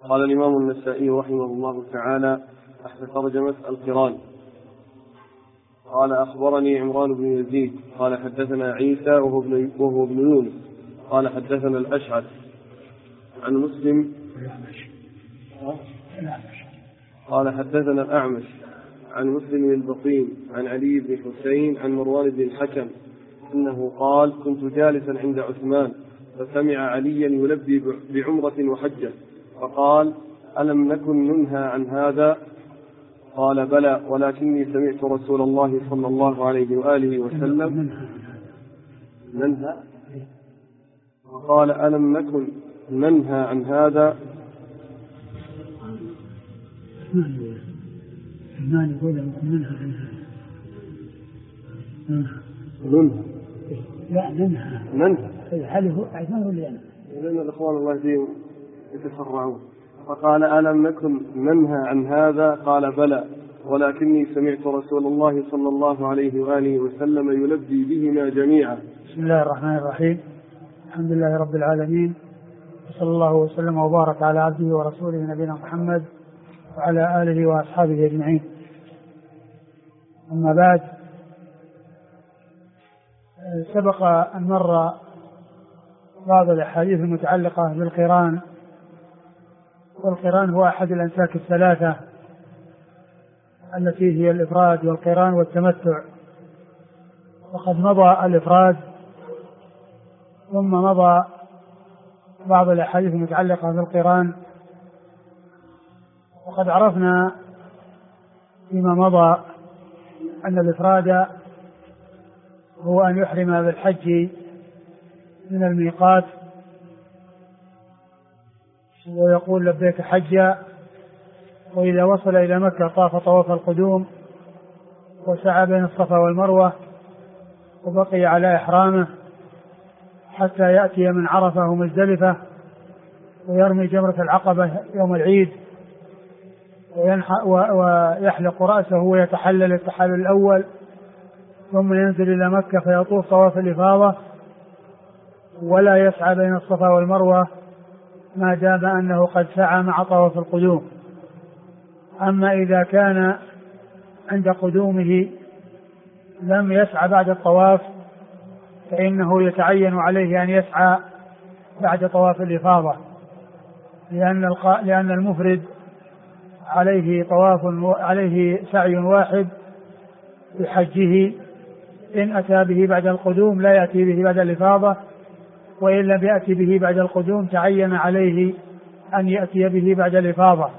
قال الإمام النسائي رحمه الله تعالى تحت ترجمة القران: قال أخبرني عمران بن يزيد قال حدثنا عيسى وهو ابن يونس قال حدثنا الأشعث عن مسلم قال حدثنا الأعمش عن مسلم البطين عن علي بن حسين عن مروان بن الحكم إنه قال: كنت جالسا عند عثمان فسمع عليا يلبي بعمرة وحجة فقال: ألم نكن ننهى عن هذا؟ قال: بلى، ولكني سمعت رسول الله صلى الله عليه وآله وسلم ننهى. قال: ألم نكن ننهى عن هذا؟ ما يقول ننهى عن هذا. ننهى. لا ننهى. هل هو عثمان ولا أنا؟ لأن الإخوان الله يهديهم يتسرعون. فقال: ألم نكن ننهى عن هذا؟ قال: بلى، ولكني سمعت رسول الله صلى الله عليه وآله وسلم يلبي بهما جميعا. بسم الله الرحمن الرحيم. الحمد لله رب العالمين، وصلى الله وسلم وبارك على عبده ورسوله نبينا محمد وعلى آله وأصحابه أجمعين. أما بعد، سبق أن مر بعض الأحاديث المتعلقة بالقران، والقران هو أحد الأنساك الثلاثة التي هي الإفراد والقران والتمتع. وقد مضى الإفراد، ثم مضى بعض الأحاديث المتعلقة بالقران. وقد عرفنا فيما مضى أن الإفراد هو أن يحرم بالحج من الميقات ويقول لبيك حجا، وإذا وصل إلى مكة طاف طواف القدوم وسعى بين الصفا والمروة وبقي على إحرامه حتى يأتي من عرفة ومزدلفة ويرمي جمرة العقبة يوم العيد ويحلق رأسه ويتحلل التحلل الأول، ثم ينزل إلى مكة فيطوف طواف الإفاضة ولا يسعى بين الصفا والمروة ما دام أنه قد سعى مع طواف القدوم. أما إذا كان عند قدومه لم يسعى بعد الطواف فإنه يتعين عليه أن يسعى بعد طواف الإفاضة، لأن المفرد عليه سعي واحد بحجه، إن أتى به بعد القدوم لا يأتي به بعد الإفاضة، وإن لم يأتي به بعد القدوم تعين عليه أن يأتي به بعد الإفاضة.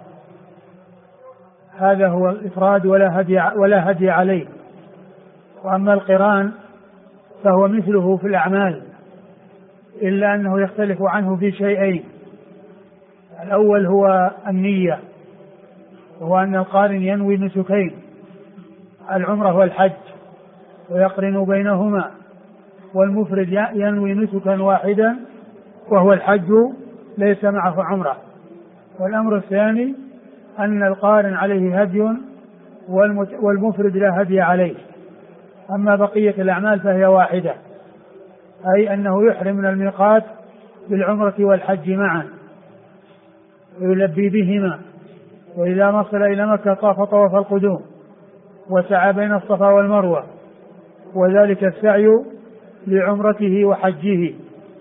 هذا هو الإفراد ولا هدي عليه. وأما القران فهو مثله في الأعمال، إلا أنه يختلف عنه في شيئين. الأول هو النية، وهو أن القارن ينوي نسكين، العمرة والحج، ويقرن بينهما، والمفرد ينوي نسكا واحدا وهو الحج ليس معه عمرة. والأمر الثاني أن القارن عليه هدي والمفرد لا هدي عليه. أما بقية الأعمال فهي واحدة، أي أنه يحرم من الميقات بالعمرة والحج معا ويلبي بهما، وإذا وصل إلى مكة طاف طواف القدوم وسعى بين الصفا والمروة، وذلك السعي لعمرته وحجه،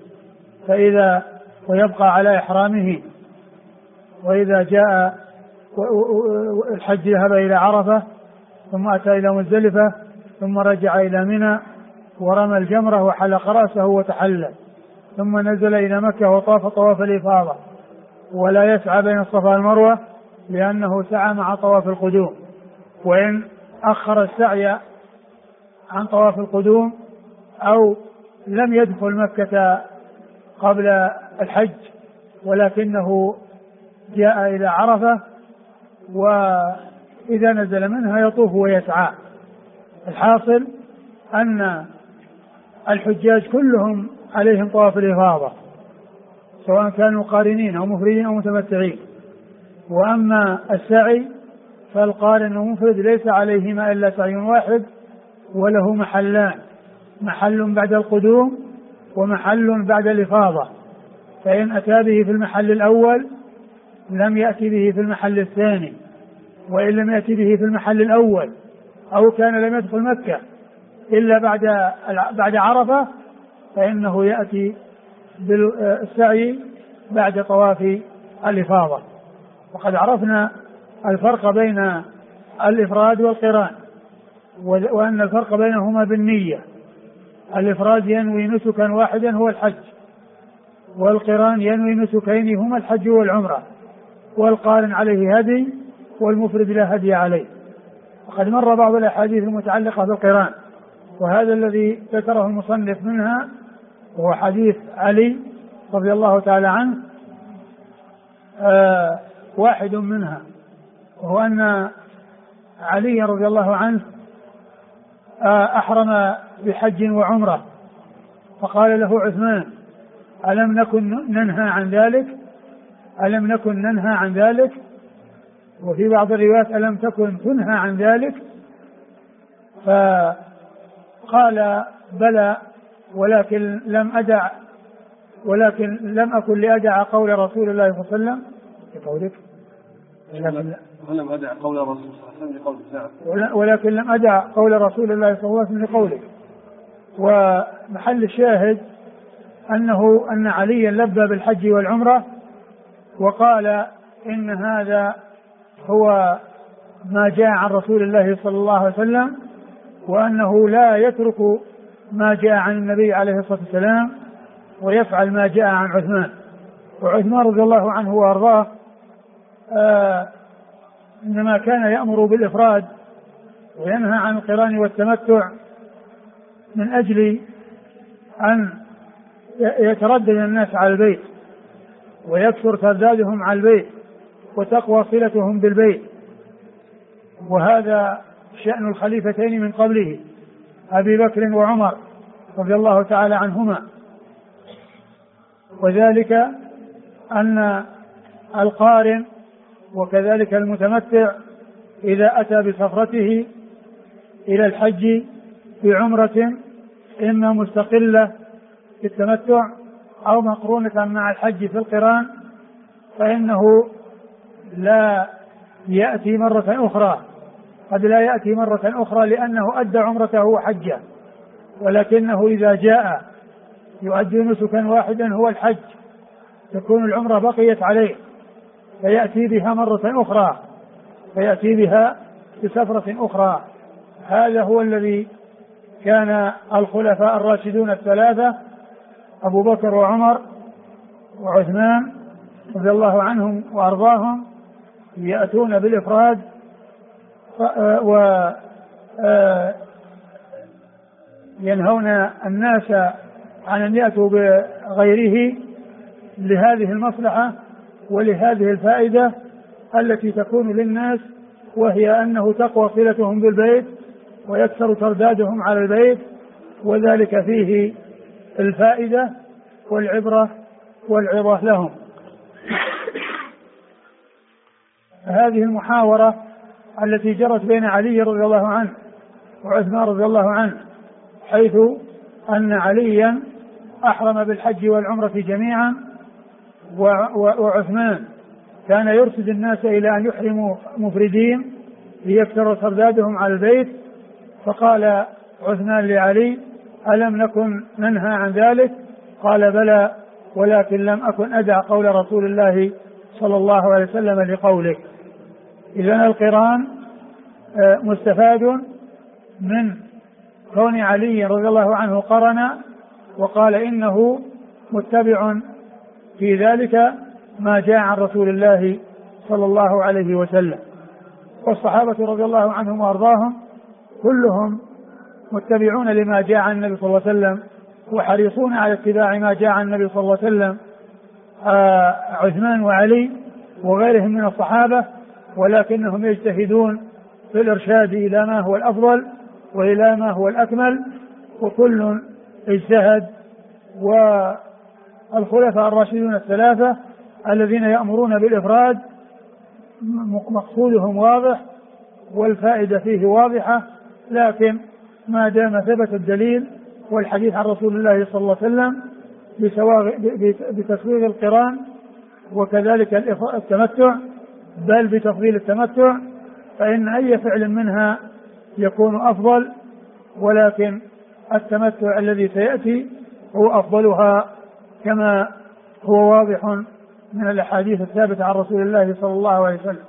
ويبقى على إحرامه. وإذا جاء الحج ذهب إلى عرفة ثم أتى إلى مزدلفة ثم رجع إلى منى ورمى الجمرة وحلق رأسه وتحلل، ثم نزل إلى مكة وطاف طواف الإفاضة ولا يسعى بين الصفا والمروة لأنه سعى مع طواف القدوم. وإن أخر السعي عن طواف القدوم أو لم يدخل مكة قبل الحج ولكنه جاء إلى عرفة، وإذا نزل منها يطوف ويسعى. الحاصل أن الحجاج كلهم عليهم طواف الإفاضة سواء كانوا قارنين أو مفردين أو متمتعين. وأما السعي فالقارن والمفرد ليس عليهما إلا سعي واحد، وله محلان: محل بعد القدوم ومحل بعد الإفاضة. فإن أتى به في المحل الأول لم يأتي به في المحل الثاني، وإن لم يأتي به في المحل الأول، أو كان لم يدخل مكة إلا بعد عرفة، فإنه يأتي بالسعي بعد طواف الإفاضة. وقد عرفنا الفرق بين الإفراد والقران، وأن الفرق بينهما بالنية. الإفراد ينوي نسكا واحدا هو الحج، والقران ينوي نسكين هما الحج والعمرة، والقارن عليه هدي والمفرد لا هدي عليه. وقد مر بعض الأحاديث المتعلقة بالقران، وهذا الذي ذكره المصنف منها هو حديث علي رضي الله تعالى عنه، واحد منها، وهو أن علي رضي الله عنه أحرم بحج وعمرة، فقال له عثمان: ألم نكن ننهى عن ذلك؟ وفي بعض الروايات: ألم تكن تنهى عن ذلك؟ فقال: بلى، ولكن لم أكن لأدع قول رسول الله صلى الله عليه وسلم لقولك، ولم أدع قول رسول الله صلى الله عليه وسلم لقولك، ولكن لم أدع قول رسول الله صلى الله عليه وسلم لقولك. ومحل الشاهد أن عليا لبى بالحج والعمرة، وقال إن هذا هو ما جاء عن رسول الله صلى الله عليه وسلم، وأنه لا يترك ما جاء عن النبي عليه الصلاة والسلام ويفعل ما جاء عن عثمان. وعثمان رضي الله عنه وأرضاه إنما كان يأمر بالإفراد وينهى عن القران والتمتع من أجل أن يتردد الناس على البيت ويكثر تردادهم على البيت وتقوى صلتهم بالبيت. وهذا شأن الخليفتين من قبله أبي بكر وعمر رضي الله تعالى عنهما. وذلك أن القارن وكذلك المتمتع إذا أتى بسفرته إلى الحج بعمرة إما مستقلة في التمتع أو مقرونة مع الحج في القران، فإنه لا يأتي مرة أخرى، قد لا يأتي مرة أخرى لأنه أدى عمرته وحجه، ولكنه إذا جاء يؤدي نسكا واحدا هو الحج، تكون العمرة بقيت عليه، فيأتي بها مرة أخرى، فيأتي بها بسفرة أخرى. هذا هو الذي كان الخلفاء الراشدون الثلاثة أبو بكر وعمر وعثمان رضي الله عنهم وأرضاهم يأتون بالإفراد وينهون الناس عن أن يأتوا بغيره لهذه المصلحة ولهذه الفائدة التي تكون للناس، وهي أنه تقوى صلتهم بالبيت ويكثر تردادهم على البيت، وذلك فيه الفائدة والعبرة والعظة لهم. هذه المحاورة التي جرت بين علي رضي الله عنه وعثمان رضي الله عنه، حيث أن عليا أحرم بالحج والعمرة جميعا، وعثمان كان يرشد الناس إلى أن يحرموا مفردين ليكثر تردادهم على البيت، فقال عثمان لعلي: ألم نكن ننهى عن ذلك؟ قال: بلى، ولكن لم أكن أدع قول رسول الله صلى الله عليه وسلم لقولك. إذن القران مستفاد من كون علي رضي الله عنه قرن وقال إنه متبع في ذلك ما جاء عن رسول الله صلى الله عليه وسلم. والصحابة رضي الله عنهم وأرضاهم كلهم متبعون لما جاء عن النبي صلى الله عليه وسلم وحريصون على اتباع ما جاء عن النبي صلى الله عليه وسلم، عثمان وعلي وغيرهم من الصحابة، ولكنهم يجتهدون في الإرشاد إلى ما هو الأفضل وإلى ما هو الأكمل، وكل اجتهد. والخلفاء الراشدون الثلاثة الذين يأمرون بالإفراد مقصودهم واضح والفائدة فيه واضحة، لكن ما دام ثبت الدليل والحديث عن رسول الله صلى الله عليه وسلم بتسويغ القران وكذلك التمتع، بل بتفضيل التمتع، فإن أي فعل منها يكون أفضل، ولكن التمتع الذي سيأتي هو أفضلها كما هو واضح من الأحاديث الثابتة عن رسول الله صلى الله عليه وسلم.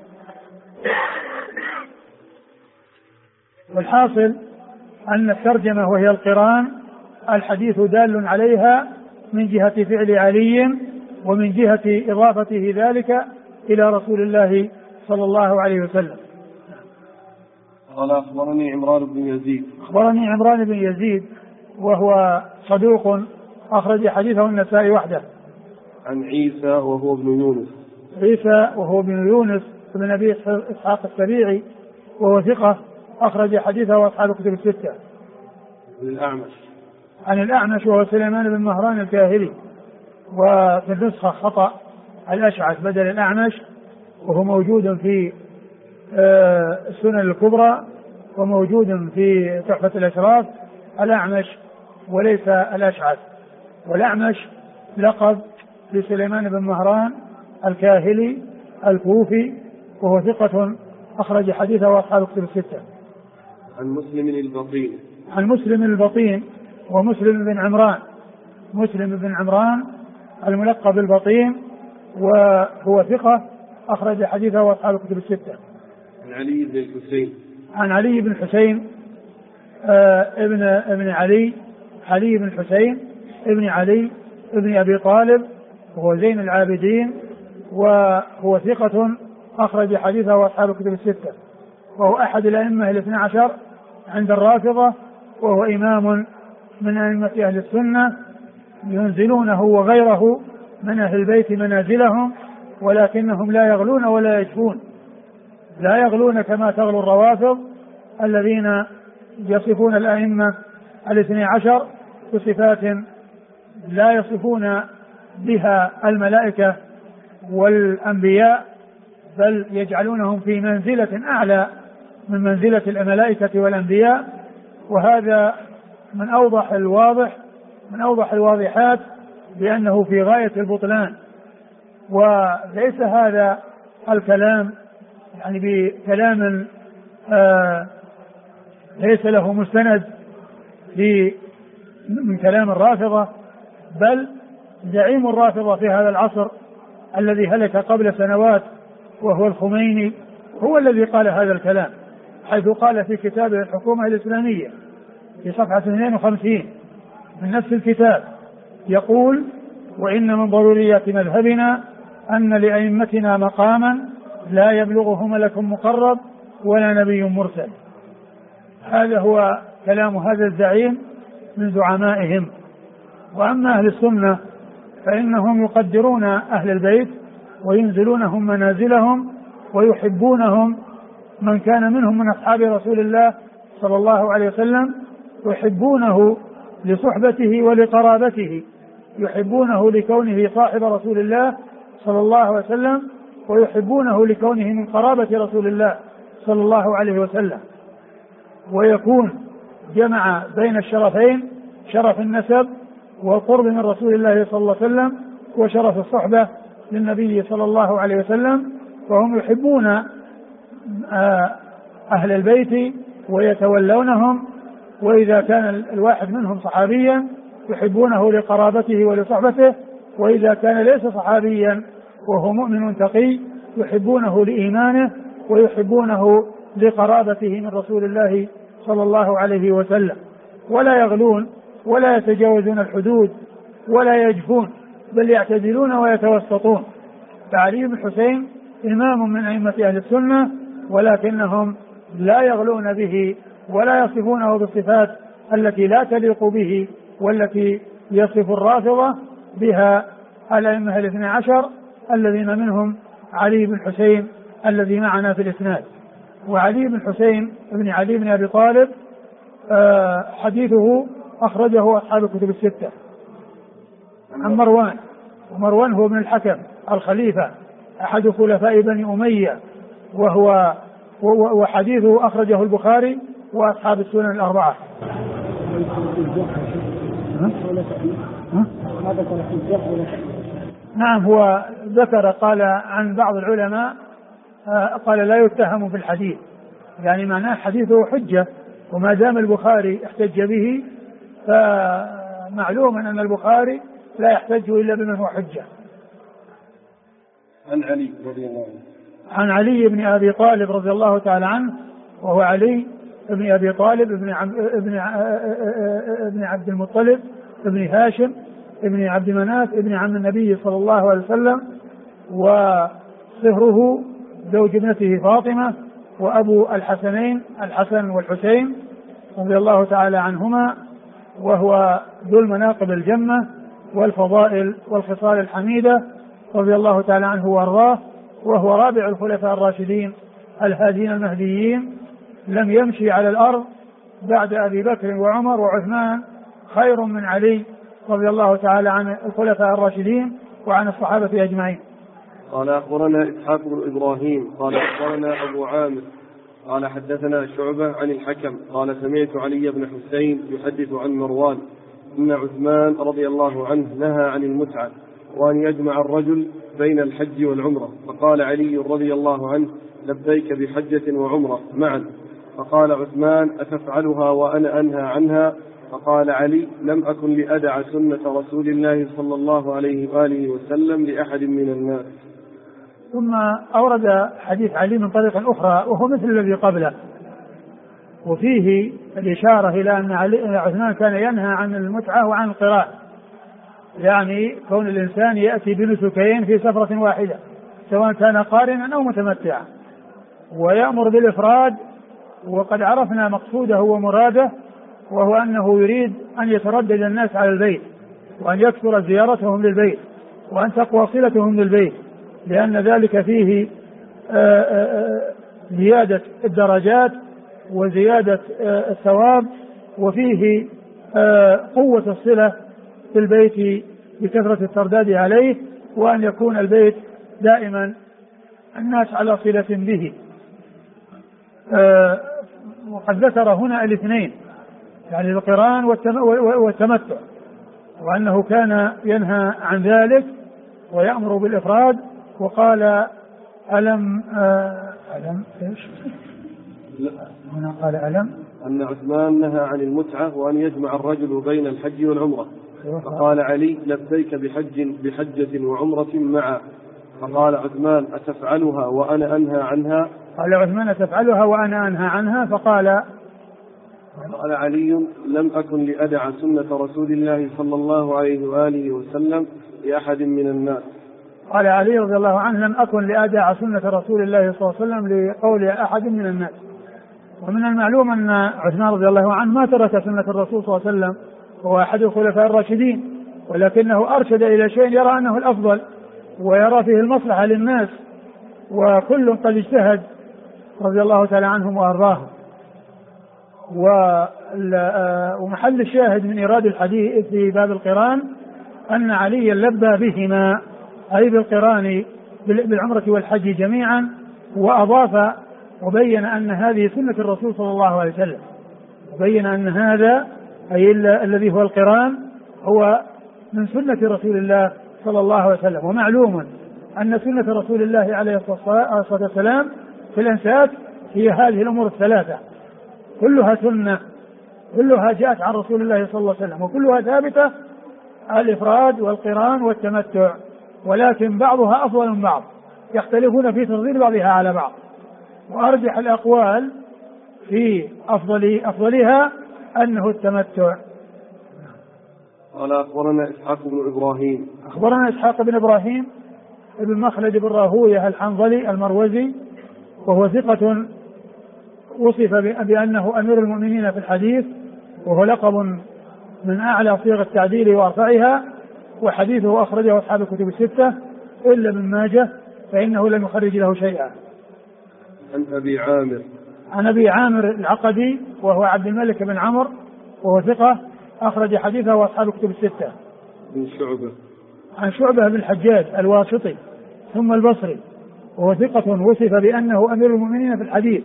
والحاصل أن الترجمة وهي القران الحديث دال عليها من جهة فعل علي ومن جهة إضافته ذلك إلى رسول الله صلى الله عليه وسلم. قال أخبرني عمران بن يزيد. أخبرني عمران بن يزيد وهو صدوق أخرج حديثه النسائي وحده. عن عيسى وهو ابن يونس. عيسى وهو ابن يونس بن أبي إسحاق السبيعي وهو ثقة أخرج حديثه وأصحاب الكتب الستة. عن الأعمش وهو سليمان بن مهران الكاهلي، وفي النسخة خطأ الأشعث بدل الأعمش، وهو موجود في السنن الكبرى وموجود في تحفة الأشراف الأعمش وليس الأشعث. والأعمش لقب لسليمان بن مهران الكاهلي الكوفي وهو ثقة أخرج حديثه وأصحاب الكتب الستة. عن مسلم البطين. عن مسلم البطين ومسلم بن عمران، مسلم بن عمران الملقب البطين وهو ثقة أخرج حديثه وأصحاب الكتب الستة. عن علي بن الحسين. عن علي بن حسين ابن علي بن حسين ابن علي ابن أبي طالب وهو زين العابدين وهو ثقة أخرج حديثه وأصحاب الكتب الستة، وهو أحد الأئمة الاثنى عشر عند الرافضة، وهو إمام من أئمة أهل السنة ينزلونه وغيره من أهل البيت منازلهم، ولكنهم لا يغلون ولا يجفون، لا يغلون كما تغلو الروافض الذين يصفون الأئمة الاثنى عشر بصفات لا يصفون بها الملائكة والأنبياء، بل يجعلونهم في منزلة أعلى من منزلة الملائكة والأنبياء. وهذا من أوضح الواضحات بأنه في غاية البطلان، وليس هذا الكلام يعني بكلام ليس له مستند من كلام الرافضة، بل زعيم الرافضة في هذا العصر الذي هلك قبل سنوات وهو الخميني هو الذي قال هذا الكلام، حيث قال في كتابه الحكومة الإسلامية في صفحة 52 من نفس الكتاب يقول: وإن من ضروريات مذهبنا أن لأئمتنا مقاما لا يبلغه ملك مقرب ولا نبي مرسل. هذا هو كلام هذا الزعيم من زعمائهم. وأما أهل السنة فإنهم يقدرون أهل البيت وينزلونهم منازلهم ويحبونهم، من كان منهم من أصحاب رسول الله صلى الله عليه وسلم يحبونه لصحبته ولقرابته، يحبونه لكونه صاحب رسول الله صلى الله عليه وسلم، ويحبونه لكونه من قرابة رسول الله صلى الله عليه وسلم، ويكون جمع بين الشرفين، شرف النسب والقرب من رسول الله صلى الله عليه وسلم وشرف الصحبة للنبي صلى الله عليه وسلم. وهم يحبون أهل البيت ويتولونهم، وإذا كان الواحد منهم صحابيا يحبونه لقرابته ولصحبته، وإذا كان ليس صحابيا وهو مؤمن تقي يحبونه لإيمانه ويحبونه لقرابته من رسول الله صلى الله عليه وسلم، ولا يغلون ولا يتجاوزون الحدود ولا يجفون، بل يعتدلون ويتوسطون. فعلي بن حسين إمام من أئمة أهل السنة، ولكنهم لا يغلون به ولا يصفونه بالصفات التي لا تليق به والتي يصف الرافضة بها الأئمة الاثنى عشر الذين منهم علي بن حسين الذي معنا في الإسناد. وعلي بن حسين ابن علي بن أبي طالب حديثه أخرجه أصحاب الكتب الستة. عن مروان، ومروان هو ابن الحكم الخليفة أحد خلفاء بني أمية، وحديثه أخرجه البخاري وأصحاب السنن الأربعة. نعم، هو ذكر قال عن بعض العلماء قال لا يتهم في الحديث، يعني معناه حديثه حجة، وما دام البخاري احتج به فمعلوم أن البخاري لا يحتج إلا بمن هو حجة. عن علي رضي الله عنه. عن علي بن أبي طالب رضي الله تعالى عنه، وهو علي بن أبي طالب ابن عبد المطلب ابن هاشم ابن عبد مناف ابن عم النبي صلى الله عليه وسلم، وصهره زوج ابنته فاطمة، وأبو الحسنين الحسن والحسين رضي الله تعالى عنهما، وهو ذو المناقب الجمة والفضائل والخصال الحميدة رضي الله تعالى عنه وارضاه، وهو رابع الخلفاء الراشدين الهادين المهديين، لم يمشي على الأرض بعد أبي بكر وعمر وعثمان خير من علي رضي الله تعالى عن الخلفاء الراشدين وعن الصحابة أجمعين. قال أخبرنا إسحاق بن إبراهيم قال أخبرنا أبو عامر قال حدثنا شعبة عن الحكم قال سمعت علي بن حسين يحدث عن مروان إن عثمان رضي الله عنه نهى عن المتعة وأن يجمع الرجل بين الحج والعمرة، فقال علي رضي الله عنه لبيك بحجة وعمرة معا، فقال عثمان أتفعلها وأنا أنهى عنها، فقال علي لم أكن لأدع سنة رسول الله صلى الله عليه وآله وسلم لأحد من الناس. ثم أورد حديث علي من طريق أخرى وهو مثل الذي قبله، وفيه الإشارة إلى أن عثمان كان ينهى عن المتعة وعن القران، يعني كون الإنسان يأتي بنسكين في سفرة واحدة سواء كان قارنا أو متمتعا، ويأمر بالإفراد، وقد عرفنا مقصوده ومراده، وهو أنه يريد أن يتردد الناس على البيت، وأن يكثر زيارتهم للبيت، وأن تقوى صلتهم للبيت، لأن ذلك فيه زيادة الدرجات وزيادة الثواب، وفيه قوة الصلة في البيت بكثرة الترداد عليه، وأن يكون البيت دائما الناس على صلة به. وقد ذكر هنا الاثنين، يعني القران والتمتع، وأنه كان ينهى عن ذلك ويأمر بالإفراد، وقال ألم إيش؟ هنا قال ألم أن عثمان نهى عن المتعة وأن يجمع الرجل بين الحج والعمرة، فقال علي لبيك بحجة وعمرة معا، فقال عثمان أتفعلها وأنا أنهى عنها، قال عثمان أتفعلها وأنا أنهى عنها، فقال علي لم أكن لأدع سنة رسول الله صلى الله عليه وآله وسلم لأحد من الناس. قال علي رضي الله عنه لم أكن لأدع سنة رسول الله صلى الله عليه وسلم لقول أحد من الناس. ومن المعلوم أن عثمان رضي الله عنه ما ترك سنة الرسول صلى الله عليه وسلم، هو أحد الخلفاء الراشدين، ولكنه أرشد إلى شيء يرى أنه الأفضل ويرى فيه المصلحة للناس، وكل قد اجتهد رضي الله تعالى عنهم وأرضاهم. ومحل الشاهد من إيراد الحديث في باب القران أن عليا لبى بهما، أي بالقران بالعمرة والحج جميعا، وأضاف وبين أن هذه سنة الرسول صلى الله عليه وسلم، وبين أن هذا أي الذي هو القران هو من سنة رسول الله صلى الله عليه وسلم. ومعلوم أن سنة رسول الله عليه الصلاة والسلام في الأنساك هي هذه الأمور الثلاثة، كلها سنة، كلها جاءت عن رسول الله صلى الله عليه وسلم، وكلها ثابتة، الإفراد والقران والتمتع، ولكن بعضها أفضل من بعض، يختلفون في تفضيل بعضها على بعض، وأرجح الأقوال في أفضلها أنه التمتع. قال أخبرنا إسحاق بن إبراهيم أخبرنا إسحاق بن إبراهيم ابن مخلد بن راهوية الحنظلي المروزي، وهو ثقة وصف بأنه أمير المؤمنين في الحديث، وهو لقب من أعلى صيغ التعديل وأرفعها، وحديثه أخرجه أصحاب الكتب الستة إلا ابن ماجه فإنه لم يخرج له شيئا. عن أبي عامر العقدي وهو عبد الملك بن عمرو، وهو ثقة أخرج حديثه أصحاب الكتب الستة. عن شعبة بن الحجاج الواسطي ثم البصري، وهو ثقة وصف بأنه أمير المؤمنين في الحديث،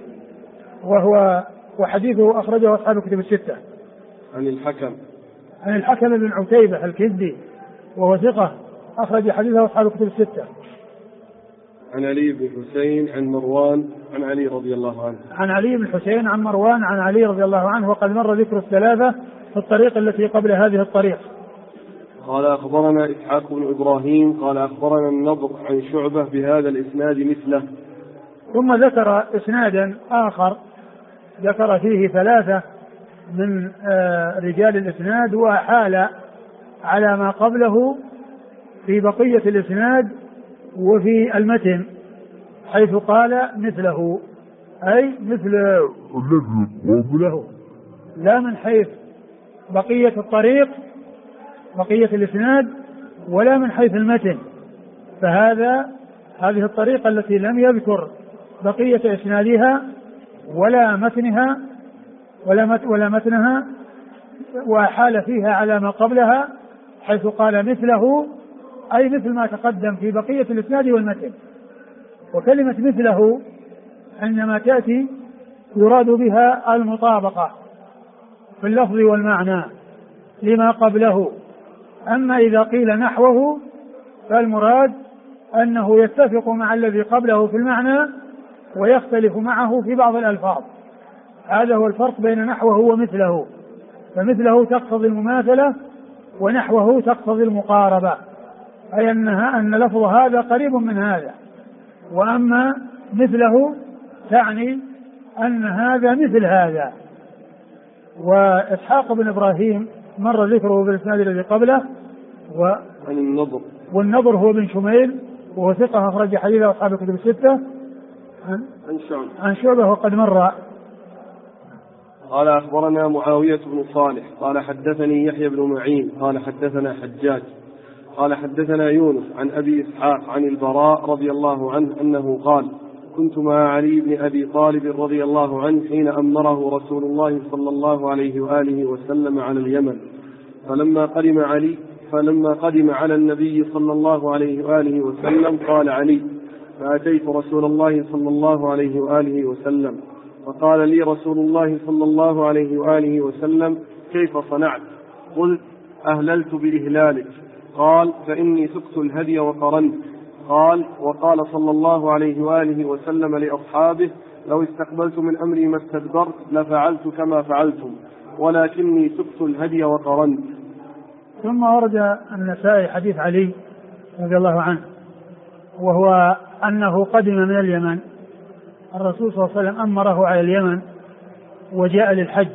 وحديثه أخرجه أصحاب الكتب الستة. عن الحكم بن عتيبة الكندي، وهو ثقة أخرج حديثه أصحاب الكتب الستة. عن علي بن حسين عن مروان عن علي رضي الله عنه. عن علي بن حسين عن مروان عن علي رضي الله عنه، وقد مر ذكر الثلاثة في الطريق التي قبل هذه الطريق. قال أخبرنا إسحاق بن إبراهيم قال أخبرنا النضر عن شعبة بهذا الإسناد مثله. ثم ذكر إسنادا آخر ذكر فيه ثلاثة من رجال الإسناد، وحال على ما قبله في بقية الإسناد وفي المتن، حيث قال مثله، أي مثله لا من حيث بقية الطريق بقية الإسناد ولا من حيث المتن. هذه الطريقة التي لم يذكر بقية إسنادها ولا متنها وحال فيها على ما قبلها، حيث قال مثله أي مثل ما تقدم في بقية الإسناد والمتن. وكلمة مثله عندما تأتي يراد بها المطابقة في اللفظ والمعنى لما قبله. أما إذا قيل نحوه فالمراد أنه يتفق مع الذي قبله في المعنى ويختلف معه في بعض الألفاظ. هذا هو الفرق بين نحوه ومثله، فمثله تقتضي المماثلة ونحوه تقتضي المقاربة، أي أن لفظ هذا قريب من هذا، وأما مثله تعني أن هذا مثل هذا. وإسحاق بن إبراهيم مر ذكره بالإسناد الذي قبله. والنضر هو بن شميل وهو ثقة أخرج حديثه أصحاب الكتب الستة. عن شعبة وقد مر. قال أخبرنا معاوية بن صالح قال حدثني يحيى بن معين قال حدثنا حجاج قال حدثنا يونس عن أبي إسحاق عن البراء رضي الله عنه أنه قال كنت مع علي بن أبي طالب رضي الله عنه حين أمره رسول الله صلى الله عليه وآله وسلم على اليمن، فلما قدم على النبي صلى الله عليه وآله وسلم قال علي فأتيت رسول الله صلى الله عليه وآله وسلم فقال لي رسول الله صلى الله عليه وآله وسلم كيف صنعت؟ قلت أهللت بإهلالك. قال فإني سقت الهدي وقرنت. قال وقال صلى الله عليه وآله وسلم لأصحابه لو استقبلت من أمري ما استدبرت لفعلت كما فعلتم ولكني سقت الهدي وقرنت. ثم ورد النسائي حديث علي رضي الله عنه، وهو أنه قدم من اليمن، الرسول صلى الله عليه وسلم أمره على اليمن وجاء للحج.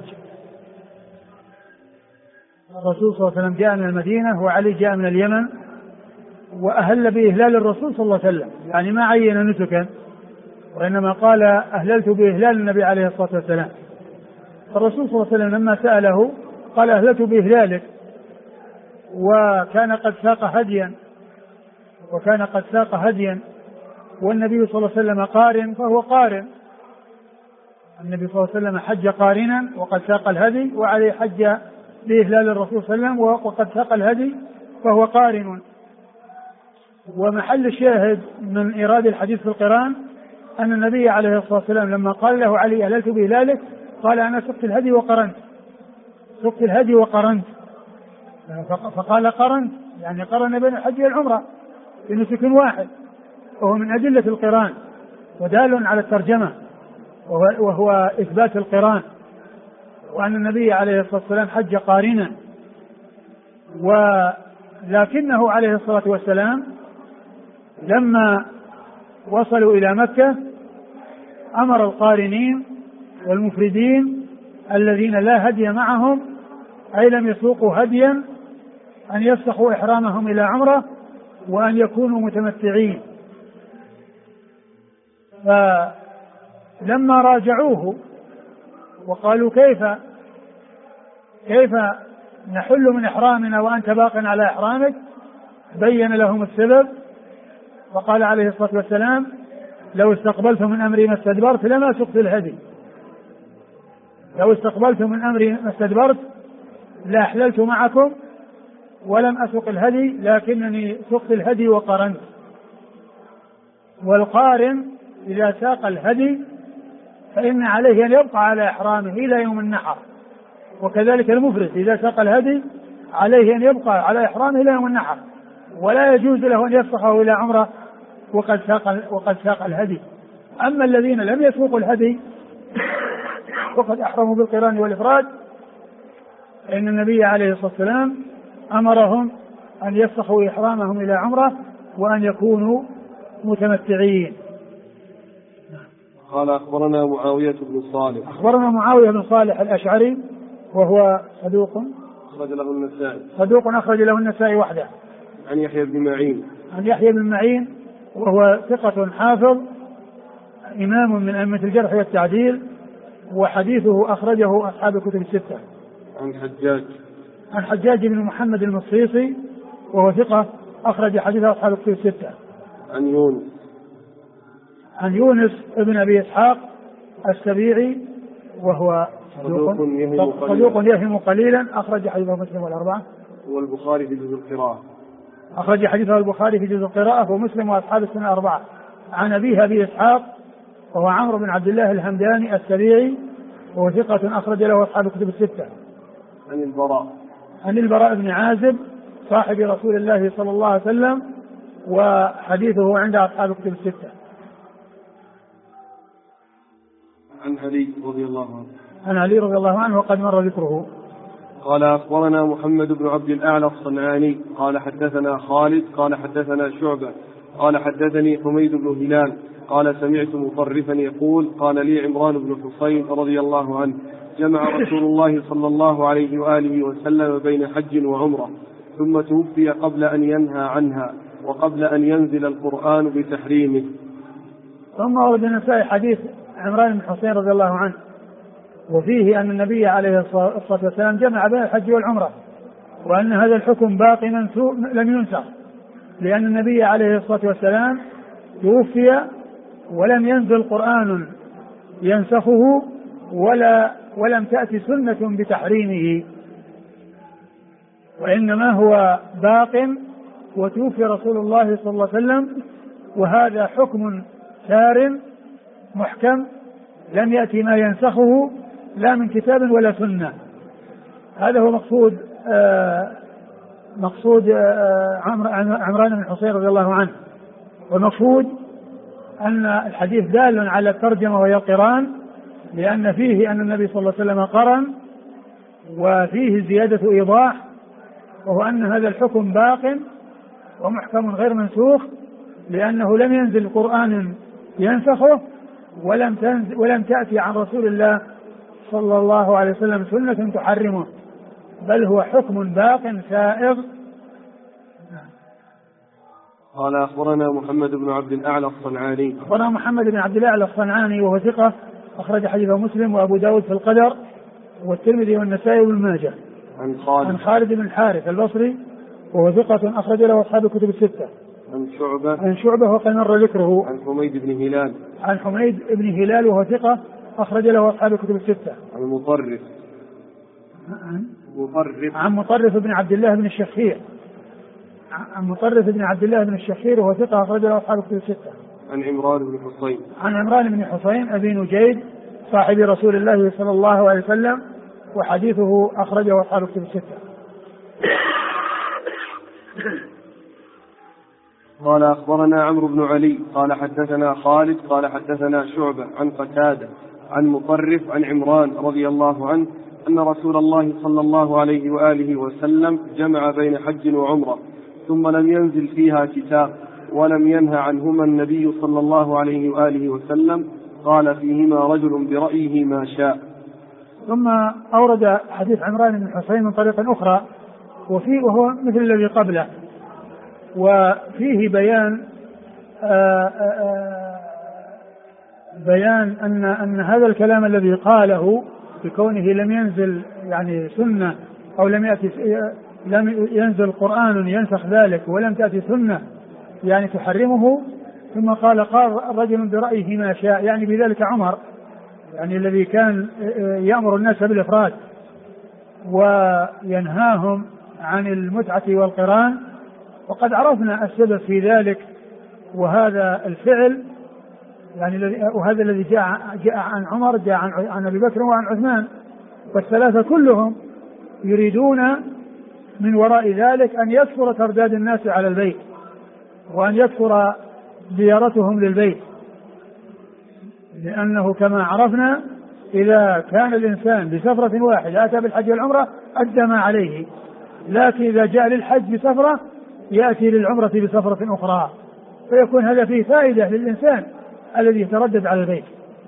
الرسول صلى الله عليه وسلم جاء من المدينة وعلي جاء من اليمن، وأهل بإهلال الرسول صلى الله عليه وسلم، يعني ما عين نسكا، وإنما قال أهللت بإهلال النبي عليه الصلاة والسلام. الرسول صلى الله عليه وسلم لما سأله قال أهللت بإهلالك، وكان قد ساق هديا والنبي صلى الله عليه وسلم قارن فهو قارن. النبي صلى الله عليه وسلم حج قارنا وقد ساق الهدي، وعليه حج بإهلال الرسول صلى الله عليه وسلم وقد ساق الهدي فهو قارن. ومحل الشاهد من إيراد الحديث في القران أن النبي عليه الصلاة والسلام لما قال له علي أهللت بإهلالك قال أنا سقت الهدي وقرنت، فقال قرنت يعني قرن بين الحج والعمرة في نسك واحد، وهو من أدلة القران ودال على الترجمة، وهو إثبات القران، وأن النبي عليه الصلاة والسلام حج قارنا. ولكنه عليه الصلاة والسلام لما وصلوا إلى مكة أمر القارنين والمفردين الذين لا هدي معهم أي لم يسوقوا هديا أن يفسخوا إحرامهم إلى عمرة وأن يكونوا متمتعين. فلما راجعوه وقالوا كيف نحل من إحرامنا وأنت باق على إحرامك، بين لهم السبب، وقال عليه الصلاة والسلام لو استقبلت من أمري ما استدبرت لما سقت الهدي، لو استقبلت من أمري ما استدبرت لا أحللت معكم ولم أسق الهدي لكنني سقت الهدي وقرنت. والقارن إذا ساق الهدي فإن عليه أن يبقى على إحرامه إلى يوم النحر، وكذلك المفرد إذا ساق الهدي عليه أن يبقى على إحرامه إلى يوم النحر، ولا يجوز له أن يفسخه إلى عمرة وقد ساق الهدي. أما الذين لم يسوقوا الهدي وقد أحرموا بالقران والإفراد فإن النبي عليه الصلاة والسلام أمرهم أن يفسخوا إحرامهم إلى عمرة وأن يكونوا متمتعين. قال أخبرنا معاوية بن صالح. أخبرنا معاوية بن صالح الأشعري وهو صدوق أخرج له النسائي وحده. عن يحيى بن معين. عن يحيى بن معين وهو ثقة حافظ إمام من أئمة الجرح والتعديل وحديثه أخرجه أصحاب الكتب الستة. عن حجاج بن محمد المصيصي وهو ثقة أخرج حديثه أصحاب الكتب الستة. عن يونس ابن أبي إسحاق السبيعي وهو صدوق يهم قليلا أخرج حديثه مسلم والأربعة والبخاري في جزء القراءة. أخرج حديثه البخاري في جزء القراءة ومسلم وأصحاب السنة الأربعة. عن أبيه أبي إسحاق وهو عمرو بن عبد الله الهمداني السبيعي وهو ثقة أخرج له أصحاب الكتب الستة. عن البراء بن عازب صاحب رسول الله صلى الله عليه وسلم وحديثه عند أصحاب الكتب الستة. عن علي رضي الله عنه وقد مر ذكره. قال أخبرنا محمد بن عبد الأعلى الصنعاني قال حدثنا خالد قال حدثنا شعبة قال حدثني حميد بن هلال قال سمعت مطرفا يقول قال لي عمران بن حسين رضي الله عنه جمع رسول الله صلى الله عليه وآله وسلم بين حج وعمرة ثم توفي قبل أن ينهى عنها وقبل أن ينزل القرآن بتحريمه. ثم ورد النسائي حديث عمران بن حسين رضي الله عنه وفيه أن النبي عليه الصلاة والسلام جمع بين الحج والعمرة وأن هذا الحكم باقي منسوخ لم ينسخ لأن النبي عليه الصلاة والسلام توفي ولم ينزل قرآن ينسخه ولم تأتي سنة بتحريمه وإنما هو باق وتوفي رسول الله صلى الله عليه وسلم وهذا حكم سار محكم لم يأتي ما ينسخه لا من كتاب ولا سنة. هذا هو مقصود عمران بن حسين رضي الله عنه. والمقصود أن الحديث دال على الترجمة وهي القران لأن فيه أن النبي صلى الله عليه وسلم قرن وفيه زيادة إيضاح وهو أن هذا الحكم باق ومحكم غير منسوخ لأنه لم ينزل قرآن ينسخه ولم تأتي عن رسول الله صلى الله عليه وسلم سنة تحرمه بل هو حكم باق سائغ. قال أخبرنا محمد بن عبد الأعلى الصنعاني. أخبرنا محمد بن عبد الأعلى الصنعاني وهو ثقة أخرج حديثه مسلم وأبو داود في القدر والترمذي والنسائي وابن ماجه. عن خالد بن الحارث البصري وهو ثقة أخرج له أصحاب الكتب الستة. عن شعبة وقد مر ذكره. عن حميد بن هلال وهو ثقة أخرج له أصحاب الكتب الستة. عن مطرف بن عبد الله بن الشخير. وهو ثقة أخرج له أصحاب الكتب الستة. عن عمران بن حسين أبي نجيد صاحب رسول الله صلى الله عليه وسلم وحديثه أخرجه أصحاب الكتب الستة. قال أخبرنا عمرو بن علي قال حدثنا خالد قال حدثنا شعبة عن قتادة عن مطرف عن عمران رضي الله عنه أن رسول الله صلى الله عليه وآله وسلم جمع بين حج وعمرة ثم لم ينزل فيها كتاب ولم ينهى عنهما النبي صلى الله عليه وآله وسلم قال فيهما رجل برأيه ما شاء. ثم أورد حديث عمران بن حسين من طريق أخرى وهو مثل الذي قبله وفيه بيان أن هذا الكلام الذي قاله بكونه لم ينزل يعني سنة أو لم ينزل قرآن ينسخ ذلك ولم تأتي سنة يعني تحرمه ثم قال رجل برأيه ما شاء يعني بذلك عمر يعني الذي كان يأمر الناس بالإفراد وينهاهم عن المتعة والقران وقد عرفنا السبب في ذلك وهذا الفعل يعني وهذا الذي جاء عن عمر جاء عن أبي بكر وعن عثمان والثلاثة كلهم يريدون من وراء ذلك أن يكثر ترداد الناس على البيت وأن يكثر زيارتهم للبيت، لأنه كما عرفنا إذا كان الإنسان بسفرة واحدة أتى بالحج والعمرة أدى ما عليه، لكن إذا جاء للحج بسفرة يأتي للعمرة بسفرة أخرى، فيكون هذا فيه فائدة للإنسان الذي يتردد على البيت.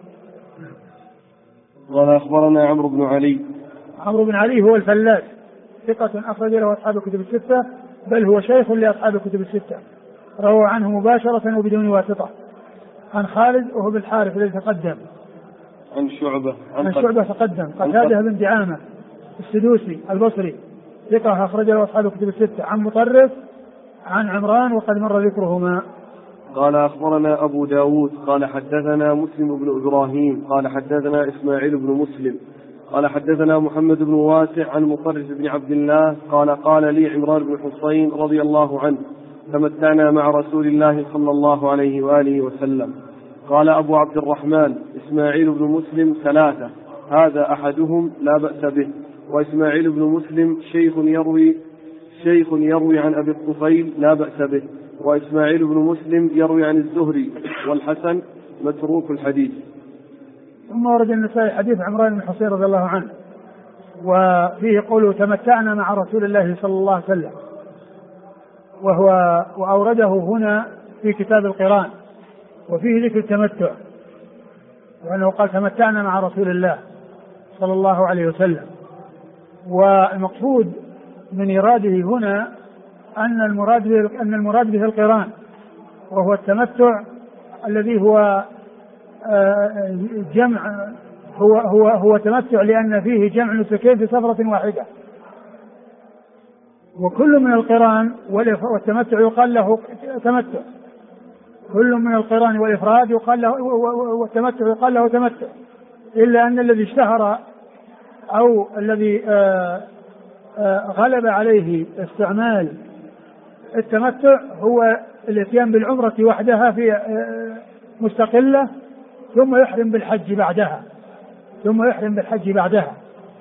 قال أخبرنا عمرو بن علي. عمرو بن علي هو الفلاس، ثقة أخرج له أصحاب الكتب الستة، بل هو شيخ لأصحاب الكتب الستة، روى عنه مباشرة وبدون واسطة. عن خالد وهو بالحارث الذي تقدم. عن شعبة. عن شعبة تقدم. قتادة بن دعامة السدوسي البصري، ثقة أخرج له أصحاب الكتب الستة. عن مطرف عن عمران وقد مر ذكرهما. قال أخبرنا أبو داود قال حدثنا مسلم بن إبراهيم قال حدثنا إسماعيل بن مسلم قال حدثنا محمد بن واسع عن مطرف بن عبد الله قال لي عمران بن حسين رضي الله عنه تمتعنا مع رسول الله صلى الله عليه وآله وسلم. قال أبو عبد الرحمن إسماعيل بن مسلم ثلاثة، هذا أحدهم لا بأس به، وإسماعيل بن مسلم شيخ يروي عن أبي الطفيل لا بأس به، وإسماعيل بن مسلم يروي عن الزهري، والحسن متروك الحديث. ثم ورد النسائي حديث عمران بن حسين رضي الله عنه، وفيه قوله تمتعنا مع رسول الله صلى الله عليه وسلم، وأورده هنا في كتاب القران، وفيه ذكر التمتع، وأنه قال تمتعنا مع رسول الله صلى الله عليه وسلم. والمقصود من إراده هنا أن المراد به القران، وهو التمتع الذي هو جمع هو تمتع لأن فيه جمع نسكين في سفرة واحدة. وكل من القران والتمتع يقال له تمتع، كل من القران والإفراد يقال له، والتمتع يقال له تمتع، إلا أن الذي اشتهر أو الذي غلب عليه استعمال التمتع هو الاتيان بالعمرة وحدها في مستقلة، ثم يحرم بالحج بعدها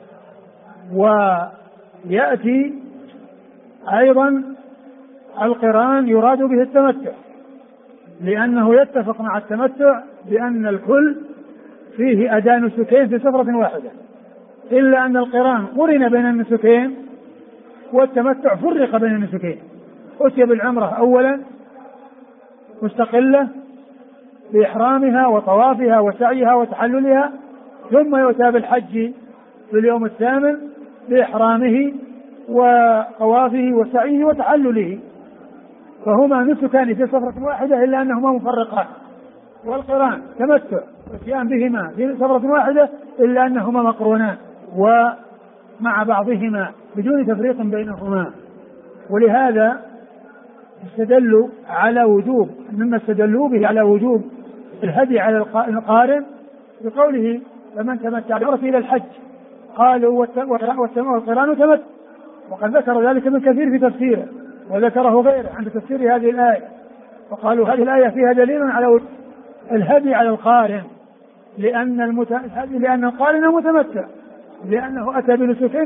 ويأتي أيضا القران يراد به التمتع، لأنه يتفق مع التمتع بأن الكل فيه أداء نسكين في سفرة واحدة، إلا أن القران قرن بين النسكين والتمتع فرق بين النسكين. أتي بالعمرة أولا مستقلة بإحرامها وطوافها وسعيها وتحللها، ثم يؤتى بالحج في اليوم الثامن بإحرامه وطوافه وسعيه وتحلله، فهما نسكان في سفرة واحدة إلا أنهما مفرقان. والقران تمتع واتيان بهما في سفرة واحدة إلا أنهما مقرونان ومع بعضهما بدون تفريق بينهما. ولهذا استدلوا على وجوب، مما استدلوا به على وجوب الهدي على القارن بقوله فمن تمتع بالعمرة إلى الحج، قالوا والقران تمتع، وقد ذكر ذلك ابن كثير في تفسيره وذكره غيره عند تفسير هذه الآية، وقالوا هذه الآية فيها دليل على الهدي على القارن، لأن القارن متمتع، لأنه أتى بنسكين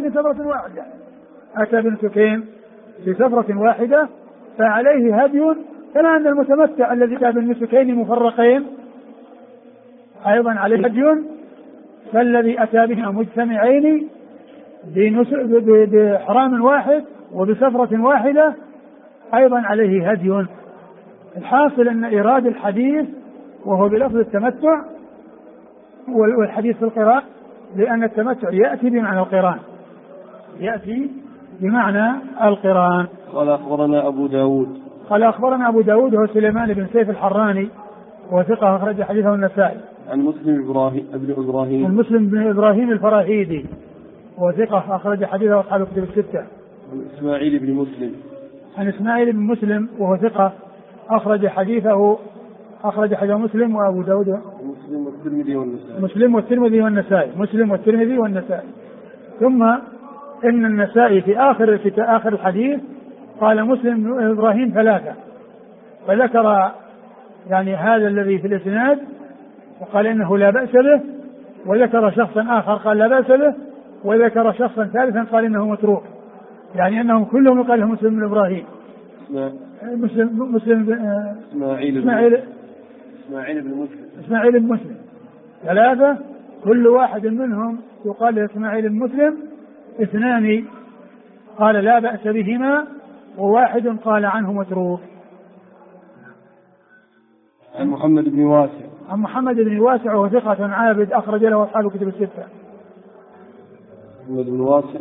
في سفرة واحدة فعليه هدي، كما أن المتمتع الذي أتى بالنسكين مفرقين أيضا عليه هدي، فالذي أتى بهما مجتمعين بإحرام واحد وبسفرة واحدة أيضا عليه هدي. الحاصل أن إيراد الحديث وهو بلفظ التمتع والحديث في القران، لأن التمتع يأتي بمعنى القران. قال أخبرنا أبو داود هو سليمان بن سيف الحراني، وثقة أخرج حديثه النسائي. عن مسلم بن إبراهيم الفراهيدي، وثقة أخرج حديثه أصحاب الكتب الستة. عن إسماعيل بن مسلم وهو ثقة أخرج حديثه مسلم وأبو داود مسلم والترمذي والنسائي. ثم إن النسائي في آخر الحديث قال مسلم بن إبراهيم ثلاثة، فذكر يعني هذا الذي في الإسناد وقال إنه لا بأس به، وذكر شخصا آخر قال لا بأس به، وذكر شخصا ثالثا قال إنه متروك. يعني أنهم كلهم يقال لهم مسلم بن إبراهيم، إسماعيل بن مسلم، ثلاثة كل واحد منهم يقال له إسماعيل بن مسلم، اثنان قال لا بأس بهما، وواحد قال عنه متروك. عن محمد بن واسع. عن محمد بن واسع وهو ثقة عابد أخرج له أصحاب الكتب الستة. محمد بن واسع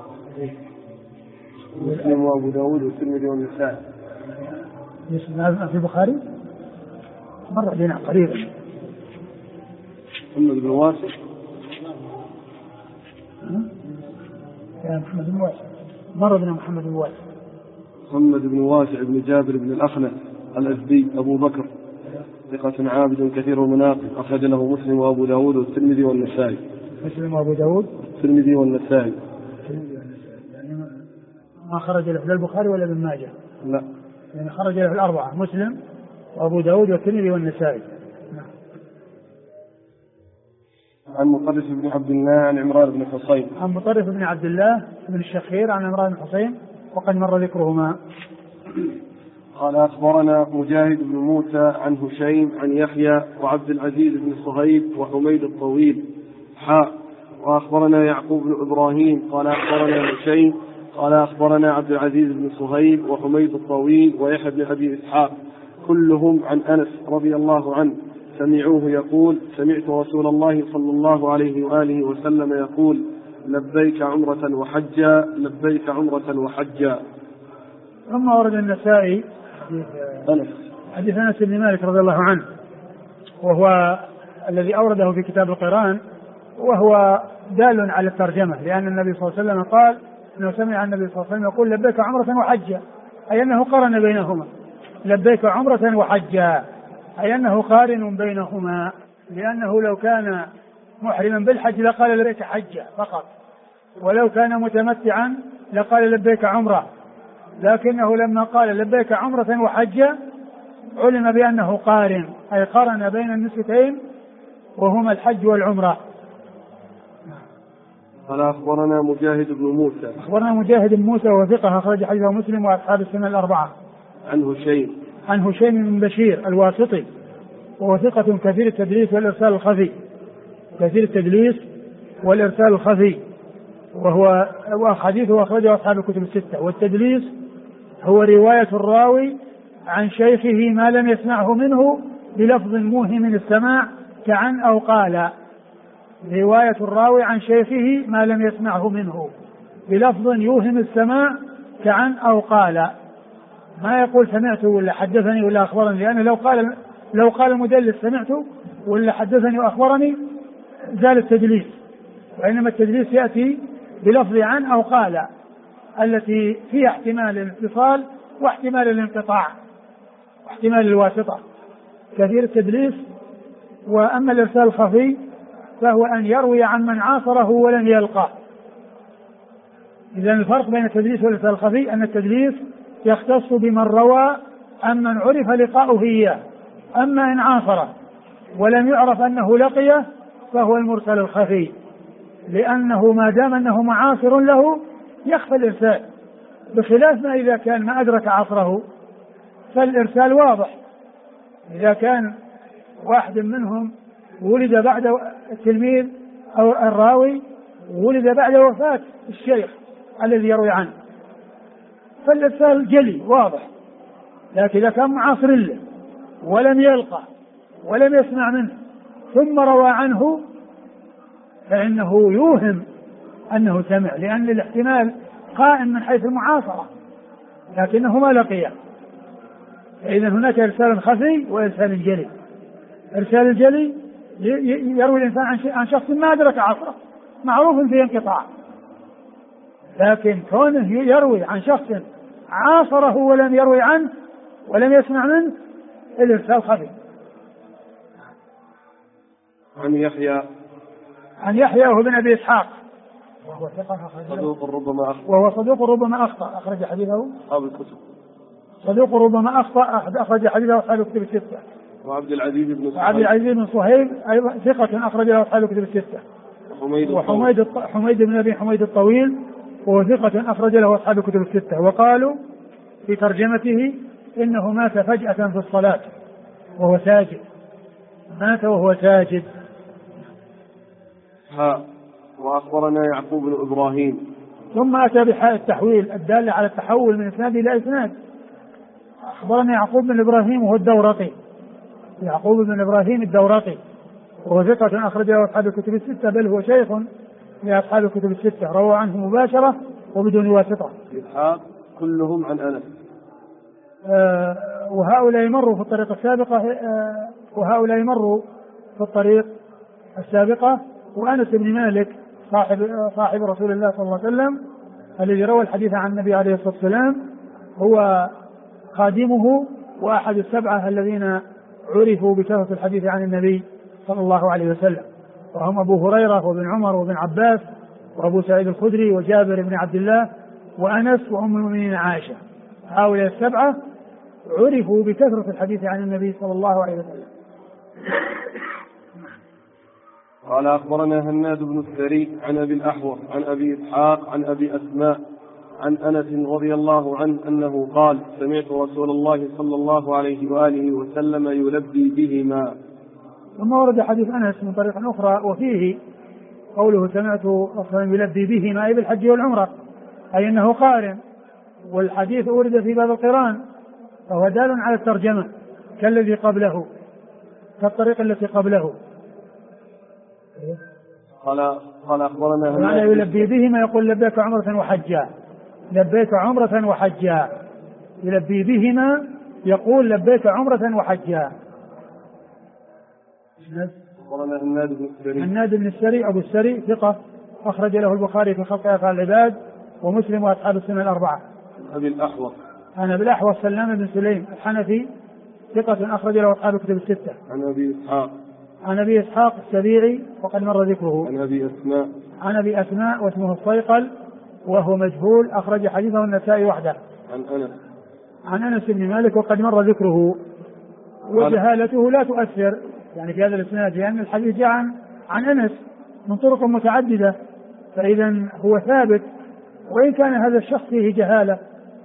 مسلم وأبو داود والترمذي والنسائي. في البخاري مر بنا قريبا. محمد بن واسع يا محمد بن واسع مر بنا محمد بن واسع. محمد بن واسع بن جابر بن الأخنس الأزدي أبو بكر ثقة عابد كثير المناقب أخرج له مسلم وأبو داود والترمذي والنسائي. مسلم وأبو داود والترمذي والنسائي. يعني ما خرج له البخاري ولا ابن ماجه؟ لا، يعني خرج له الأربعة مسلم وأبو داود والترمذي والنسائي. عن مطرف بن عبد الله عن عمران بن حصين. عن مطرف بن عبد الله بن الشخير عن عمران بن حصين وقد مر ذكرهما. قال أخبرنا مجاهد بن موسى عن هشيم عن يحيى وعبد العزيز بن صهيب وحميد الطويل وأخبرنا يعقوب بن إبراهيم قال أخبرنا هشيم قال أخبرنا عبد العزيز بن صهيب وحميد الطويل ويحيى بن أبي إسحاق كلهم عن أنس رضي الله عنه سمعوه يقول سمعت رسول الله صلى الله عليه وآله وسلم يقول لبيك عمرة وحجا لبيك عمرة وحجا. ثم ورد النسائي حديث أنس بن مالك رضي الله عنه وهو الذي أورده في كتاب القران، وهو دال على الترجمة، لأن النبي صلى الله عليه وسلم قال أنه سمع النبي صلى الله عليه وسلم يقول لبيك عمرة وحجا، أي أنه قرن بينهما. لبيك عمرة وحجا أي أنه قارن بينهما، لأنه لو كان محرما بالحج لقال لبيك حجا فقط، ولو كان متمتعا لقال لبيك عمرة، لكنه لما قال لبيك عمرة وحجا علم بأنه قارن، أي قرن بين النسكتين وهما الحج والعمرة. قال أخبرنا مجاهد بن موسى. أخبرنا مجاهد بن موسى وثقة أخرج حديثه مسلم وأصحاب السنة الأربعة. عن هشيم بن بشير الواسطي وهو ثقة كثير التدليس والإرسال الخفي، كثير التدليس والإرسال الخفي، وهو حديثه أخرجه أصحاب الكتب الستة. والتدليس هو رواية الراوي عن شيخه ما لم يسمعه منه بلفظ موهم السماع كعن أو قال. رواية الراوي عن شيخه ما لم يسمعه منه بلفظ يوهم السماع كعن أو قال، ما يقول سمعت ولا حدثني ولا أخبرني، لأنه لو قال المدلس سمعت ولا حدثني وأخبرني زال التدليس، وإنما التدليس يأتي بلفظ عن أو قال التي فيها احتمال الاتصال واحتمال الانقطاع واحتمال الواسطة، كثير التدليس. وأما الإرسال الخفي فهو أن يروي عن من عاصره ولم يلقاه. إذن الفرق بين التدليس والإرسال الخفي أن التدليس يختص بمن روى عن من عرف لقاؤه إياه، أما إن عاصره ولم يعرف أنه لقيه فهو المرسل الخفي، لأنه ما دام أنه معاصر له يخفى الإرسال، بخلاف ما إذا كان ما أدرك عصره فالإرسال واضح. إذا كان واحد منهم ولد بعد التلميذ أو الراوي ولد بعد وفاة الشيخ الذي يروي عنه فالإرسال جلي واضح، لكن إذا كان معاصر له ولم يلقى ولم يسمع منه ثم روى عنه فإنه يوهم أنه سمع، لأن الاحتمال قائم من حيث المعاصرة لكنه ما لقيه. إذن هناك إرسال خفي وإرسال جلي. إرسال الجلي يروي الإنسان عن شخص ما أدرك عصره معروف في انقطاع، لكن كونه يروي عن شخص عاصره ولم يروي عنه ولم يسمع منه الإرسال خفي. عن يحيى وهو بن أبي إسحاق وهو صدوق ربما أخطأ أخرج حديثه أصحاب الكتب. صدوق ربما أخطأ أخرج حديثه أصحاب الكتب الستة. وعبد العزيز بن صهيب أيضا ثقة أخرج له أصحاب الكتب الستة. وحميد بن أبي حميد الطويل وهو ثقة أخرج له أصحاب الكتب الستة. وقالوا في ترجمته إنه مات فجأة في الصلاة وهو ساجد، مات وهو ساجد. وأخبرنا يعقوب بن إبراهيم. ثم أتى بحاء التحويل الدالة على التحول من إسناد إلى إسناد. أخبرنا يعقوب بن إبراهيم وهو الدورقي، يعقوب بن إبراهيم الدورقي، وهو ثقة أخرج له أصحاب الكتب الستة، بل هو شيخ لأصحاب الكتب الستة، روى عنه مباشرة وبدون واسطة. إسحاق كلهم عن أنس. وهؤلاء مروا في الطريق السابقة، وهؤلاء مروا في الطريق السابقة. وأنس بن مالك صاحب رسول الله صلى الله عليه وسلم الذي روى الحديث عن النبي عليه الصلاة والسلام هو خادمه وأحد السبعة الذين عرفوا بكثرة الحديث عن النبي صلى الله عليه وسلم، وهم أبو هريرة وابن عمر وابن عباس وأبو سعيد الخدري وجابر بن عبد الله وأنس وأم المؤمنين عائشة. هؤلاء السبعة عرفوا بكثرة الحديث عن النبي صلى الله عليه وسلم. قال أخبرنا هناد بن السري عن أبي الأحوص عن أبي إسحاق عن أبي أسماء عن أنس رضي الله عنه أنه قال سمعت رسول الله صلى الله عليه وآله وسلم يلبي بهما. ثم ورد حديث أنس من طريق أخرى وفيه قوله سمعت رسول يلبي بهما أي بالحج والعمرة، أي أنه قارن، والحديث ورد في باب القران، فهو دال على الترجمة كالذي قبله، كالطريق التي قبله. قال أخبرنا معنى يلبي بهما يقول لبيك عمرة وحجا، لبيك عمرة وحجا، يلبي بهما يقول لبيك عمرة وحجا. أخبرنا هناد بن السري أبو السري ثقة أخرج له البخاري في خلق أفعال العباد ومسلم وأصحاب السنة الأربعة. أبي الأحوص أنا بالأحوص سلام بن سليم الحنفي ثقة أخرج له أصحاب الكتب الستة. عن أبي إسحاق السبيعي وقد مر ذكره. عن أبي أسماء واسمه الصيقل وهو مجهول أخرج حديثه النسائي وحده. عن أنس بن مالك وقد مر ذكره، وجهالته لا تؤثر يعني في هذا الإسناد، لأن الحديث جاء عن أنس من طرق متعددة، فإذا هو ثابت وإن كان هذا الشخص فيه جهالة.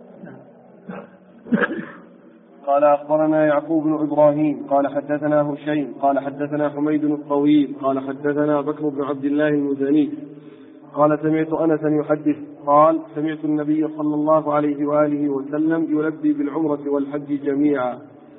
قال أخبرنا يعقوب بن إبراهيم قال حدثنا هشيم قال حدثنا حميد الطويل قال حدثنا بكر بن عبد الله المزني قال سمعت أنسا يحدث قال سمعت النبي صلى الله عليه وآله وسلم يلبي بالعمرة والحج جميعا،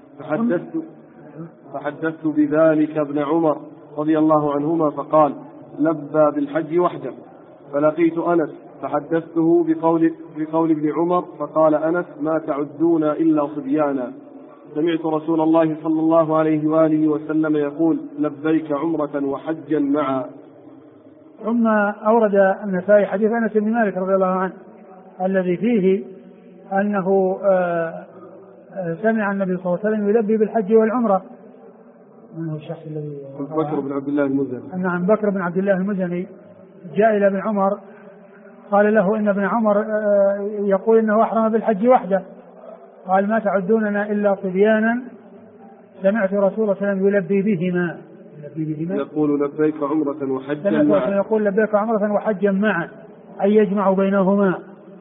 فحدثت بذلك ابن عمر رضي الله عنهما فقال لبى بالحج وحده، فلقيت أنس فحدثته بقول ابن عمر فقال أنس ما تعدون إلا صبيانا، سمعت رسول الله صلى الله عليه وآله وسلم يقول لبيك عمرة وحجا معا. ثم أورد النسائي حديث أنس بن مالك رضي الله عنه الذي فيه أنه سمع النبي صلى الله عليه وسلم يلبي بالحج والعمرة. من هو الشخص الذي بكر بن عبد الله المزني. نعم بكر بن عبد الله المزني جاء إلى ابن عمر قال له إن ابن عمر يقول إنه أحرم بالحج وحده، قال ما تعدوننا إلا صبيانا، سمعت رسول الله صلى الله عليه وسلم يلبي بهما يقول لبيك عمرة وحجا معا، يقول لبيك عمرة وحجا معا أي يجمع بينهما.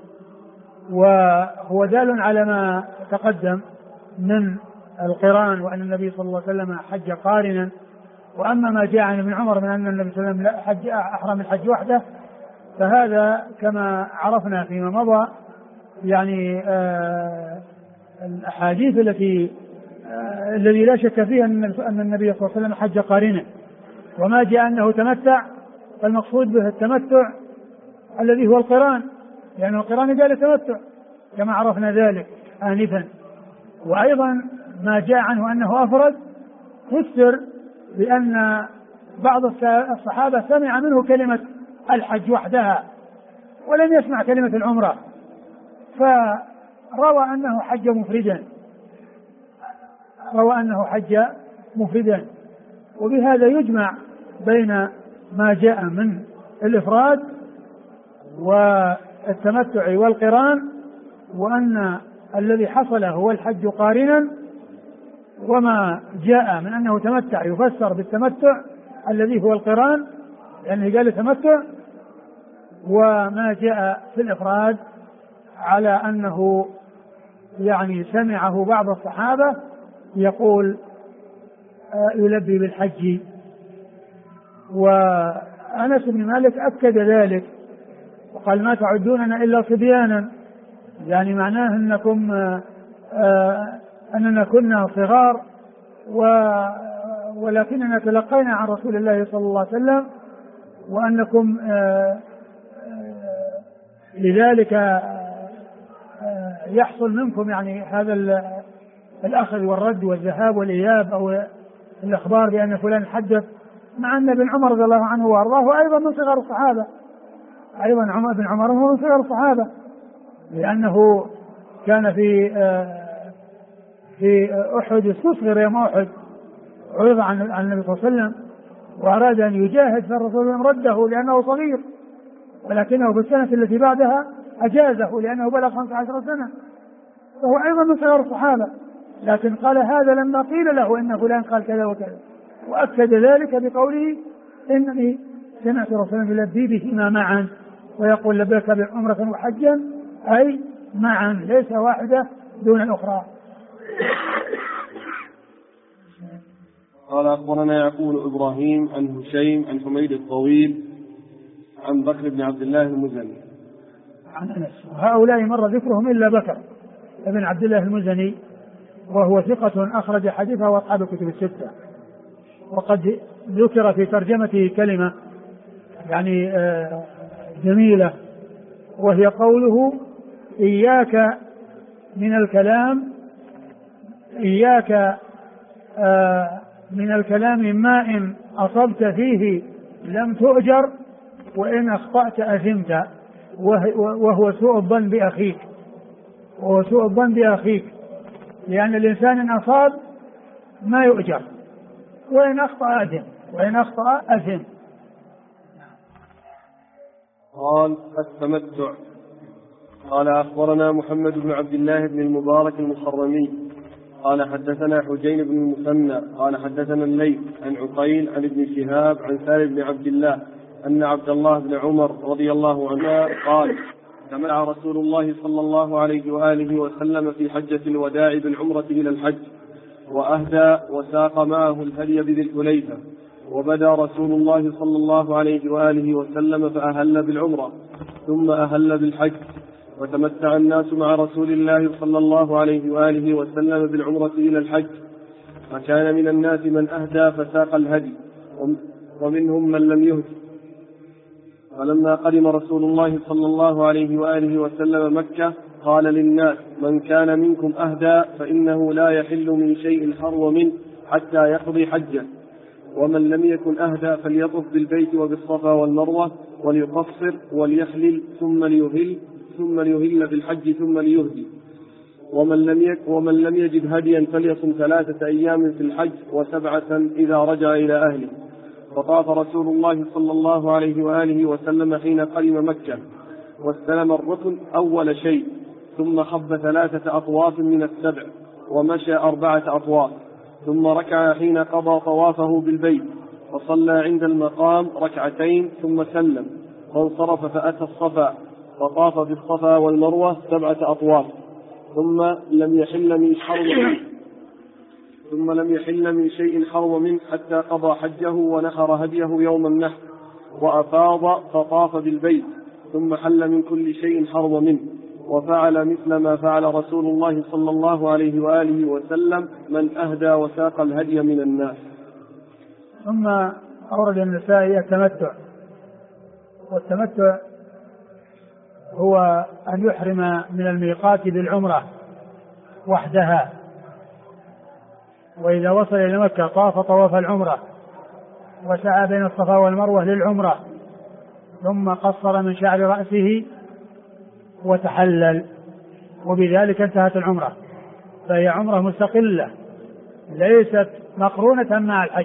وهو دال على ما تقدم من القران وأن النبي صلى الله عليه وسلم حج قارنا. وأما ما جاء عن ابن عمر من أن النبي صلى الله عليه وسلم أحرم الحج وحده فهذا كما عرفنا فيما مضى يعني الأحاديث الذي لا شك فيها أن النبي صلى الله عليه وسلم حج قارنا، وما جاء أنه تمتع فالمقصود به التمتع الذي هو القران، لأن القران قال تمتع كما عرفنا ذلك آنفا. وأيضا ما جاء عنه أنه أفرد فسر بأن بعض الصحابة سمع منه كلمة الحج وحدها ولم يسمع كلمة العمرة، فروى أنه حج مفردا، وبهذا يجمع بين ما جاء من الإفراد والتمتع والقران، وأن الذي حصل هو الحج قارنا، وما جاء من أنه تمتع يفسر بالتمتع الذي هو القران لأنه قال تمتع، وما جاء في الإفراد على أنه يعني سمعه بعض الصحابة يقول يلبي بالحج. وأنس بن مالك أكد ذلك وقال ما تعدوننا إلا صبيانا، يعني معناه أننا كنا صغار ولكننا تلقينا عن رسول الله صلى الله عليه وسلم، وأنكم لذلك يحصل منكم يعني هذا الأخذ والرد والذهاب والإياب أو الإخبار بأن فلان حدث، مع أن ابن عمر رضي الله عنه وأرضاه أيضا من صغار الصحابة، أيضا ابن عمر هو من صغار الصحابة، لأنه كان في أحد استصغر يوم أحد، عرض عن النبي صلى الله عليه وسلم وأراد أن يجاهد، فالرسول رده لأنه صغير، ولكنه في السنة التي بعدها أجازه لأنه بلغ 15 سنة، فهو أيضا من صغار الصحابة. لكن قال هذا لما قيل له إن فلان قال كذا وكذا، وأكد ذلك بقوله إنني سمعت رسولا يلبي بهما معا ويقول لبيك بعمرة وحجا، أي معا ليس واحدة دون الأخرى. قال أخبرنا يعقوب إبراهيم عن هشيم عن حميد الطويل عن بكر بن عبد الله المزني عن أنس. وهؤلاء مر ذكرهم إلا بكر بن عبد الله المزني، وهو ثقة أخرج حديثه وأصحاب الكتب الستة. وقد ذكر في ترجمته كلمة يعني جميلة، وهي قوله إياك من الكلام ما إن أصبت فيه لم تؤجر وإن أخطأت أثمت، وهو سوء الظن بأخيك، لأن الإنسان إن أصاب ما يؤجر وإن أخطأ أثم. قال التمتع. قال أخبرنا محمد بن عبد الله بن المبارك المخرمي قال حدثنا حجين بن المثنى قال حدثنا الليث عن عقيل عن ابن شهاب عن سالم بن عبد الله أن عبد الله بن عمر رضي الله عنه قال جمع رسول الله صلى الله عليه وآله وسلم في حجة الوداع بالعمرة إلى الحج، وأهدى وساق معه الهدي بذي الحليفة، وبدا رسول الله صلى الله عليه وآله وسلم فأهل بالعمرة ثم أهل بالحج، وتمتع الناس مع رسول الله صلى الله عليه وآله وسلم بالعمرة إلى الحج، فكان من الناس من أهدى فساق الهدي ومنهم من لم يهدي. فلما قدم رسول الله صلى الله عليه وآله وسلم مكة قال للناس من كان منكم أهدى فإنه لا يحل من شيء حرم منه حتى يقضي حجه، ومن لم يكن أهدى فليطف بالبيت وبالصفا والمروة وليقصر وليحلل ثم ليهل بالحج ثم ليهدي، ومن لم يجد هديا فليصم 3 أيام في الحج و7 إذا رجع إلى أهله. فطاف رسول الله صلى الله عليه وآله وسلم حين قدم مكة واستلم الركن أول شيء، ثم خب 3 أطواف من 7 ومشى 4 أطواف، ثم ركع حين قضى طوافه بالبيت، فصلى عند المقام 2 ثم سلم، فانصرف فأتى الصفا فطاف بالصفا والمروة 7 أطواف، ثم لم يحل من شيء حرم منه حتى قضى حجه ونحر هديه يوم النحر، وأفاض فطاف بالبيت، ثم حل من كل شيء حرم منه، وفعل مثل ما فعل رسول الله صلى الله عليه وآله وسلم من أهدى وساق الهدي من الناس. ثم أورد النسائي التمتع، والتمتع هو أن يحرم من الميقات بالعمرة وحدها، وإذا وصل إلى مكة طاف طواف العمرة وسعى بين الصفا والمروة للعمرة، ثم قصر من شعر رأسه وتحلل، وبذلك انتهت العمرة، فهي عمرة مستقلة ليست مقرونة مع الحج،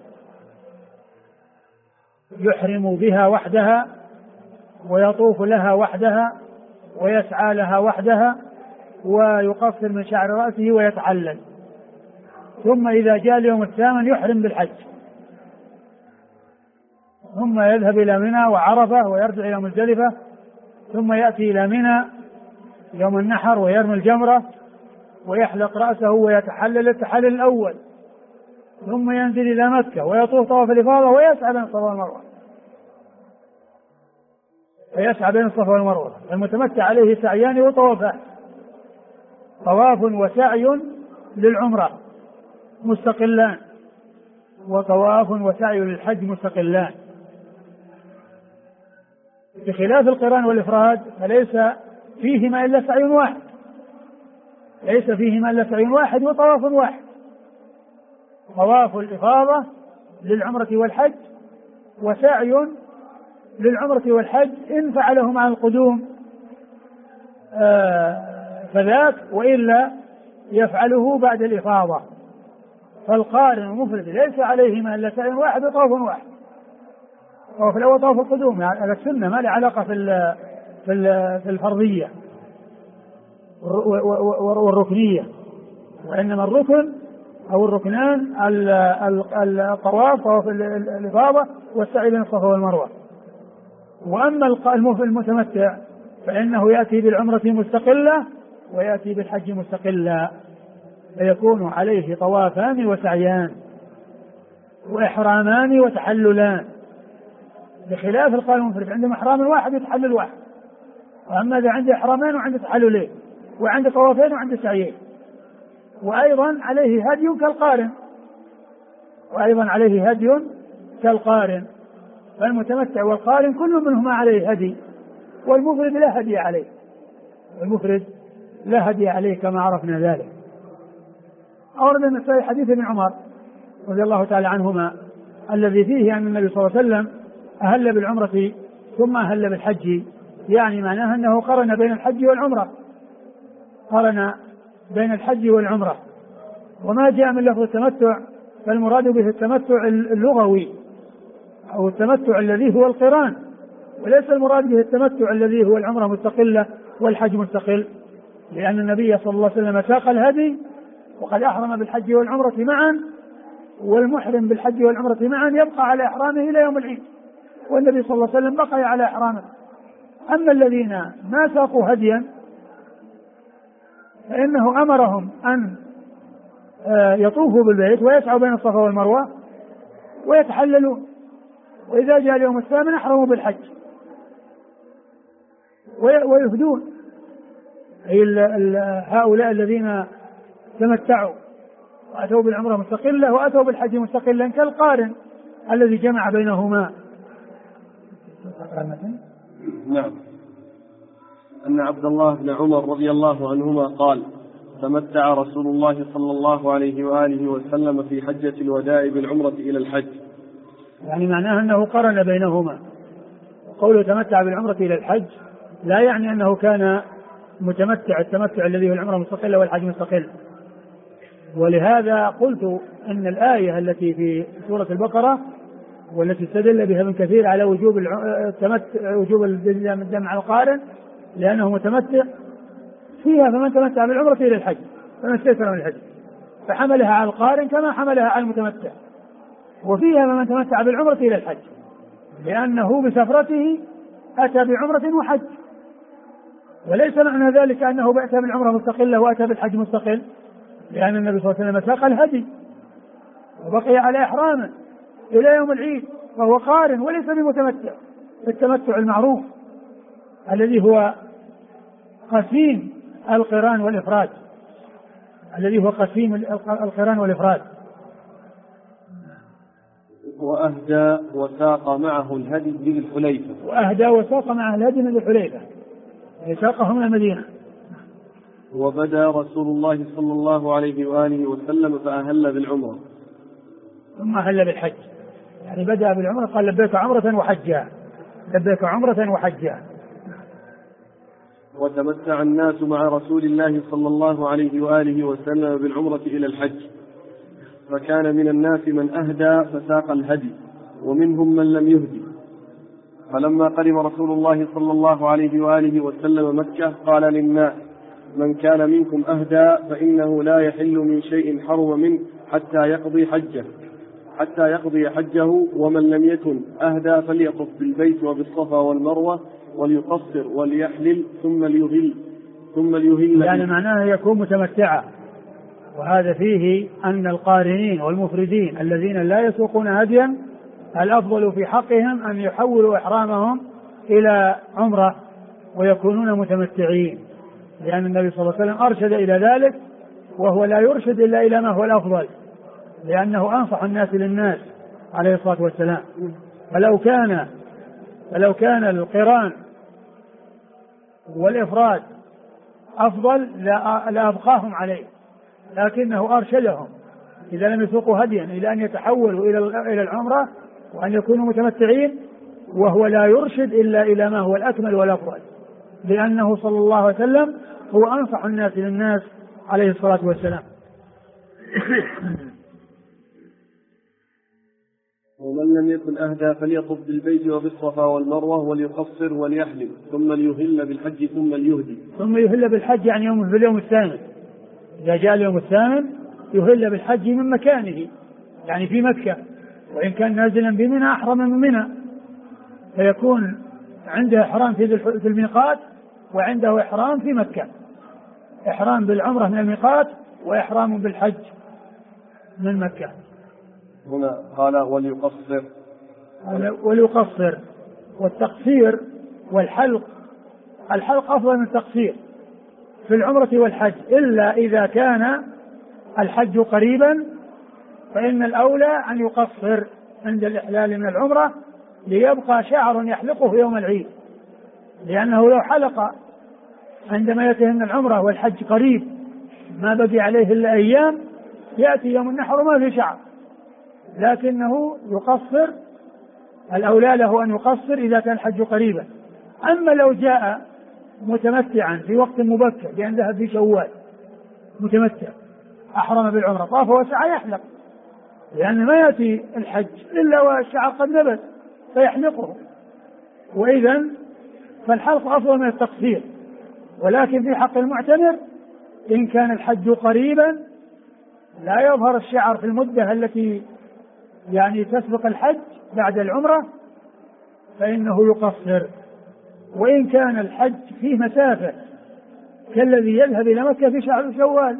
يحرم بها وحدها ويطوف لها وحدها ويسعى لها وحدها ويقصر من شعر رأسه ويتحلل، ثم إذا جاء اليوم 8 يحرم بالحج، ثم يذهب إلى منى وعرفة ويرجع إلى مزدلفة، ثم يأتي إلى منى يوم النحر ويرمي الجمرة ويحلق رأسه ويتحلل التحلل الأول، ثم ينزل إلى مكة ويطوف طواف الإفاضة ويسعى بين الصفا والمروة، المتمتع عليه سعيان وطوافان، طواف وسعي للعمرة مستقلان، وطواف وسعي للحج مستقلان، بخلاف القران والإفراد فليس فيهما إلا سعي واحد وطواف واحد، طواف الإفاضة للعمرة والحج، وسعي للعمرة والحج إن فعله مع القدوم فذاك، وإلا يفعله بعد الإفاضة. فالقارن المفرد ليس عليهما إلا سعي واحد وطواف واحد. طواف الأول طواف القدوم على السنة، ما له علاقة في الفرضية والركنية، وإنما الركن أو الركنان الطواف، طواف الإفاضة والسعي بين الصفا والمروة. وأما المتمتع فإنه يأتي بالعمرة مستقلة ويأتي بالحج مستقلا، فيكون عليه طوافان وسعيان وإحرامان وتحللان، بخلاف القارن المفرد عنده إحرام واحد وتحلل واحد. وأما إذا عنده إحرامين وعنده تحللين وعنده طوافين وعنده سعيين، وأيضا عليه هدي كالقارن، فالمتمتع والقارن كل منهما عليه هدي، والمفرد لا هدي عليه كما عرفنا ذلك. أورد النسائي حديث ابن عمر رضي الله تعالى عنهما الذي فيه أن النبي صلى الله عليه وسلم أهل بالعمرة ثم أهل بالحج، يعني معناه أنه قرن بين الحج والعمرة. وما جاء من لفظ التمتع فالمراد به التمتع اللغوي أو التمتع الذي هو القران، وليس المراد به التمتع الذي هو العمرة مستقلة والحج مستقل، لأن النبي صلى الله عليه وسلم ساق الهدي وقد أحرم بالحج والعمرة معا، والمحرم بالحج والعمرة معا يبقى على إحرامه إلى يوم العيد، والنبي صلى الله عليه وسلم بقي على إحرامه. أما الذين ما ساقوا هديا فإنه أمرهم أن يطوفوا بالبيت ويسعوا بين الصفا والمروة ويتحللوا، وإذا جاء اليوم الثامن أحرموا بالحج ويفدون، أي هؤلاء الذين تمتعوا وأتوا بالعمرة مستقلة وأتوا بالحج مستقلا كالقارن الذي جمع بينهما. نعم. أن عبد الله بن عمر رضي الله عنهما قال: تمتع رسول الله صلى الله عليه وآله وسلم في حجة الوداع بالعمرة إلى الحج، يعني معناه أنه قرن بينهما. قوله تمتع بالعمرة إلى الحج لا يعني أنه كان متمتع التمتع الذي هو العمرة مستقلة والحج مستقل. ولهذا قلت أن الآية التي في سورة البقرة والتي استدل بها ابن كثير على وجوب الجمع القارن لأنه متمتع فيها فمن تمتع بالعمرة إلى الحج فمن استيسر من الحج، فحملها على القارن كما حملها على المتمتع. وفيها فمن تمتع بالعمرة إلى الحج لأنه بسفرته أتى بعمرة وحج، وليس معنى ذلك أنه أتى بالعمرة مستقلة وأتى بالحج مستقل، لأن النبي صلى الله عليه وسلم ساق الهدي وبقي على إحرامه إلى يوم العيد، فهو قارن وليس بمتمتع. التمتع المعروف الذي هو قسيم القران والإفراد، وأهدى وساق معه الهدي من ذي الحليفة، يعني ساقه من المدينة. وبدأ رسول الله صلى الله عليه وآله وسلم فأهل بالعمرة ثم أهل بالحج، يعني بدأ بالعمرة قال لبيك عمرة وحجا. وتمتع الناس مع رسول الله صلى الله عليه وآله وسلم بالعمرة إلى الحج، فكان من الناس من أهدى فساق الهدي ومنهم من لم يهدي. فلما قدم رسول الله صلى الله عليه وآله وسلم مكة قال للناس: من كان منكم أهدى فإنه لا يحل من شيء حرم منه حتى يقضي حجه، حتى يقضي حجه. ومن لم يكن أهدى فليطف بالبيت وبالصفا والمروة وليقصر وليحلل ثم ليهل يعني معناه يكون متمتعا. وهذا فيه أن القارنين والمفردين الذين لا يسوقون هديا الأفضل في حقهم أن يحولوا إحرامهم إلى عمرة ويكونون متمتعين، لأن النبي صلى الله عليه وسلم أرشد إلى ذلك، وهو لا يرشد إلا إلى ما هو الأفضل، لأنه أنصح الناس للناس عليه الصلاة والسلام. فلو كان القران والإفراد أفضل لأبقاهم عليه، لكنه أرشدهم إذا لم يسوقوا هديا إلى أن يتحولوا إلى العمرة وأن يكونوا متمتعين، وهو لا يرشد إلا إلى ما هو الأكمل والأفضل، لأنه صلى الله عليه وسلم هو أنصح الناس للناس عليه الصلاة والسلام. ومن لم يكن أهدى فليطف بالبيت وبالصفا والمروة وليقصر وليحلل ثم ليهل بالحج ثم يهل بالحج يعني في اليوم الثامن. إذا جاء اليوم الثامن يهل بالحج من مكانه، يعني في مكة، وإن كان نازلا بمنى أحرم من منى، فيكون عنده إحرام في الميقات، وعنده إحرام في مكة، إحرام بالعمرة من الميقات وإحرام بالحج من مكة. هنا قال وليقصر. والتقصير والحلق، الحلق أفضل من التقصير في العمرة والحج، إلا إذا كان الحج قريبا فإن الأولى أن يقصر عند الإحلال من العمرة ليبقى شعر يحلقه يوم العيد، لأنه لو حلق عندما يأتي من العمرة والحج قريب ما بقي عليه إلا أيام، يأتي يوم النحر وما في شعر، لكنه يقصر، الأولى له أن يقصر إذا كان الحج قريبا. أما لو جاء متمتعا في وقت مبكر بأن ذهب في شوال متمتع أحرم بالعمرة طاف وسعى يحلق، لأن ما يأتي الحج إلا والشعر قد نبت فيحلقه، وإذن فالحلق أفضل من التقصير. ولكن في حق المعتمر إن كان الحج قريبا لا يظهر الشعر في المدة التي يعني تسبق الحج بعد العمرة فإنه يقصر. وإن كان الحج فيه مسافة كالذي يذهب إلى مكة في شهر شوال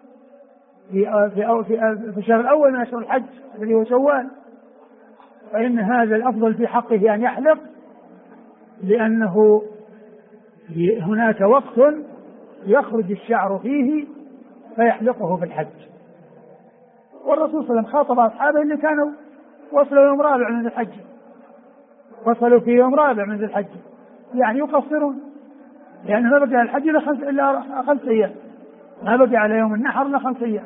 في الشهر الأول من أشهر الحج الذي هو شوال، فإن هذا الأفضل في حقه أن يحلق، لأنه هناك وقت يخرج الشعر فيه فيحلقه في الحج. والرسول صلى الله عليه وسلم خاطب أصحابه اللي كانوا وصلوا يوم رابع من الحج، وصلوا في يوم رابع من الحج، يعني يقصرون، لأن ما بقي على الحج إلا 5 أيام، ما بقي على يوم النحر إلا 5 أيام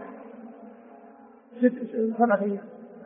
7 أيام.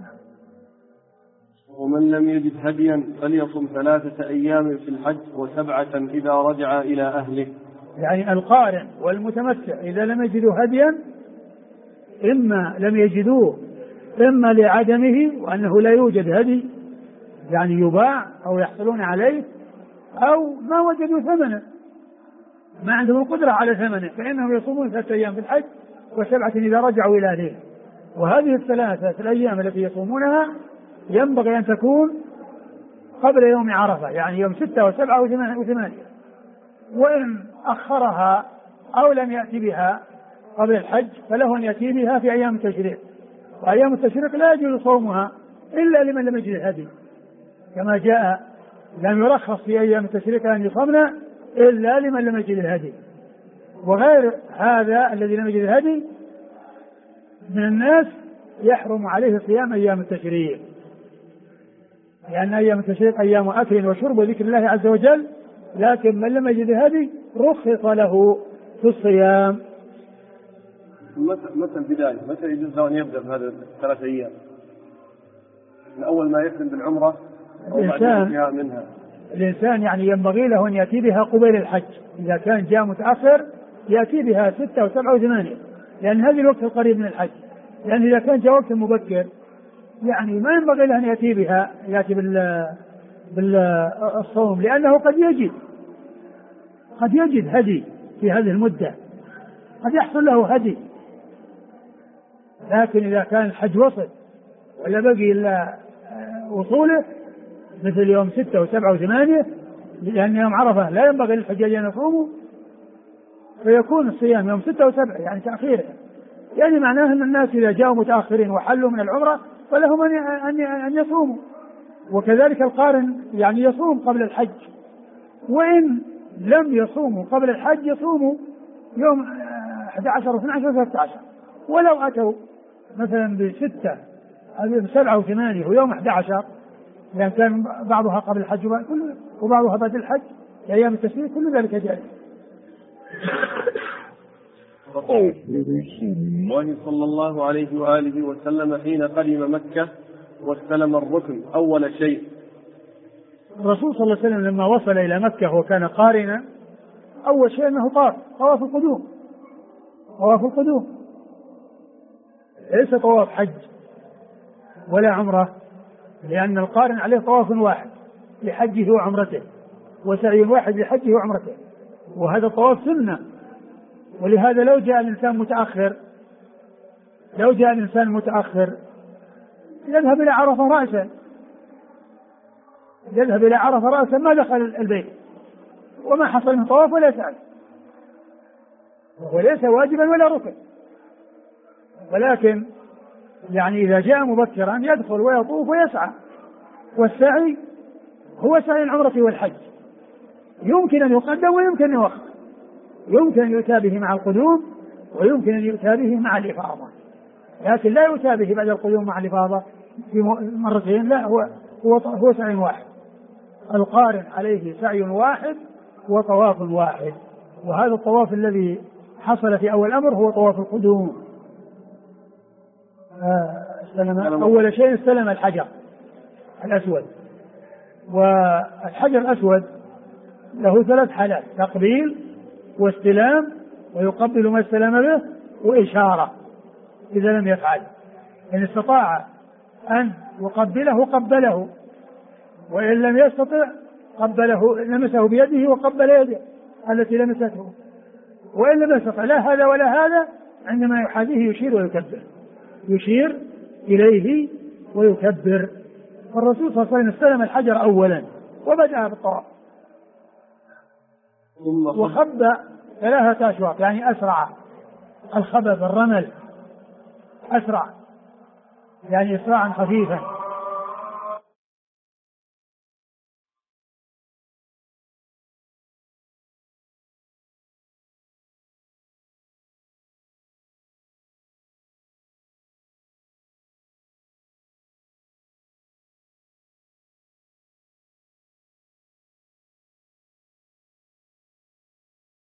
ومن لم يجد هديا فليصم 3 أيام في الحج و7 إذا رجع إلى أهله. يعني القارن والمتمتع إذا لم يجدوا هديا إما لم يجدوه إما لعدمه وأنه لا يوجد هدي يعني يباع أو يحصلون عليه، أو ما وجدوا ثمنه، ما عندهم القدرة على ثمنه، فإنهم يصومون 3 أيام في الحج و7 إذا رجعوا إلى أهله. وهذه 3 الأيام التي يصومونها ينبغي أن تكون قبل يوم عرفة، يعني يوم 6 و7 و8. وإن أخرها أو لم يأتي بها قبل الحج فله أن يأتي بها في أيام التشريق، وأيام التشريق لا يجوز صومها إلا لمن لم يجد الهدي، كما جاء لم يرخص في أيام التشريق أن يصومنا إلا لمن لم يجد الهدي. وغير هذا الذي لم يجد الهدي من الناس يحرم عليه صيام أيام التشريق، لأن أيام التشريق أيام أكل وشرب وذكر الله عز وجل، لكن من لم يجد الهدي رخص له في الصيام. متى البداية؟ متى يجوز له أن يبدأ بهذه 3 أيام؟ من أول ما يحرم بالعمرة أو بعد منها؟ الإنسان يعني ينبغي له أن يأتي بها قبيل الحج، إذا كان جاء متأخر يأتي بها 6 و7 و8، لأن هذه الوقت القريب من الحج. لأن إذا كان جاء وقت مبكر يعني ما ينبغي له أن يأتي بها، يأتي بالصوم، لأنه قد يجد هدي في هذه المدة، قد يحصل له هدي. لكن إذا كان الحج وصل ولا بقي إلا وصوله مثل يوم 6 و7 و8، لأن يوم عرفة لا ينبغي للحجاج أن يصوموا، فيكون الصيام يوم 6 و7 يعني تأخيره، يعني معناه أن الناس إذا جاءوا متأخرين وحلوا من العمرة فلهم أن يصوموا. وكذلك القارن يعني يصوم قبل الحج، وإن لم يصوموا قبل الحج يصوموا يوم 11 و12 و13، ولو أتوا مثلا ب6 أو ب7 و8 ويوم 11 لأن كان بعضها قبل الحج وبعضها بعد الحج أيام التشريق، كل ذلك جائز. الله صلى الله عليه وآله وسلم حين قدم مكة واستلم الركن أول شيء. الرسول صلى الله عليه وسلم لما وصل إلى مكة وكان قارنا أول شيء أنه طواف القدوم، ليس طواف حج ولا عمرة، لأن القارن عليه طواف واحد لحجه وعمرته وسعي واحد لحجه وعمرته، وهذا الطواف سنة. ولهذا لو جاء الإنسان متأخر يذهب إلى عرفة رأسا ما دخل البيت وما حصل من طواف ولا سعي، وليس واجبا ولا ركن، ولكن يعني إذا جاء مبكرا يدخل ويطوف ويسعى. والسعي هو سعي العمرة والحج، يمكن أن يقدم ويمكن أن يؤخر، يمكن أن يؤتى به مع القدوم ويمكن أن يؤتى به مع الإفاضة، لكن لا يؤتى به بعد القدوم مع الإفاضة في مرتين، لا، هو سعي واحد. القارن عليه سعي واحد وطواف واحد، وهذا الطواف الذي حصل في أول الأمر هو طواف القدوم. أول شيء استلم الحجر الأسود، والحجر الأسود له 3 حالات: تقبيل واستلام ويقبل ما استلم به وإشارة. إذا لم يفعل إن استطاع أن يقبله قبله، وإن لم يستطع قبله لمسه بيده وقبل يده التي لمسته، وإن لم يستطع لا هذا ولا هذا عندما يحاذيه يشير ويكبر، يشير إليه ويكبر. فالرسول صلى الله عليه وسلم استلم الحجر أولا وبدأ بالطواف، وخب 3 أشواط يعني أسرع. الخبب الرمل أسرع يعني إسراعا خفيفا،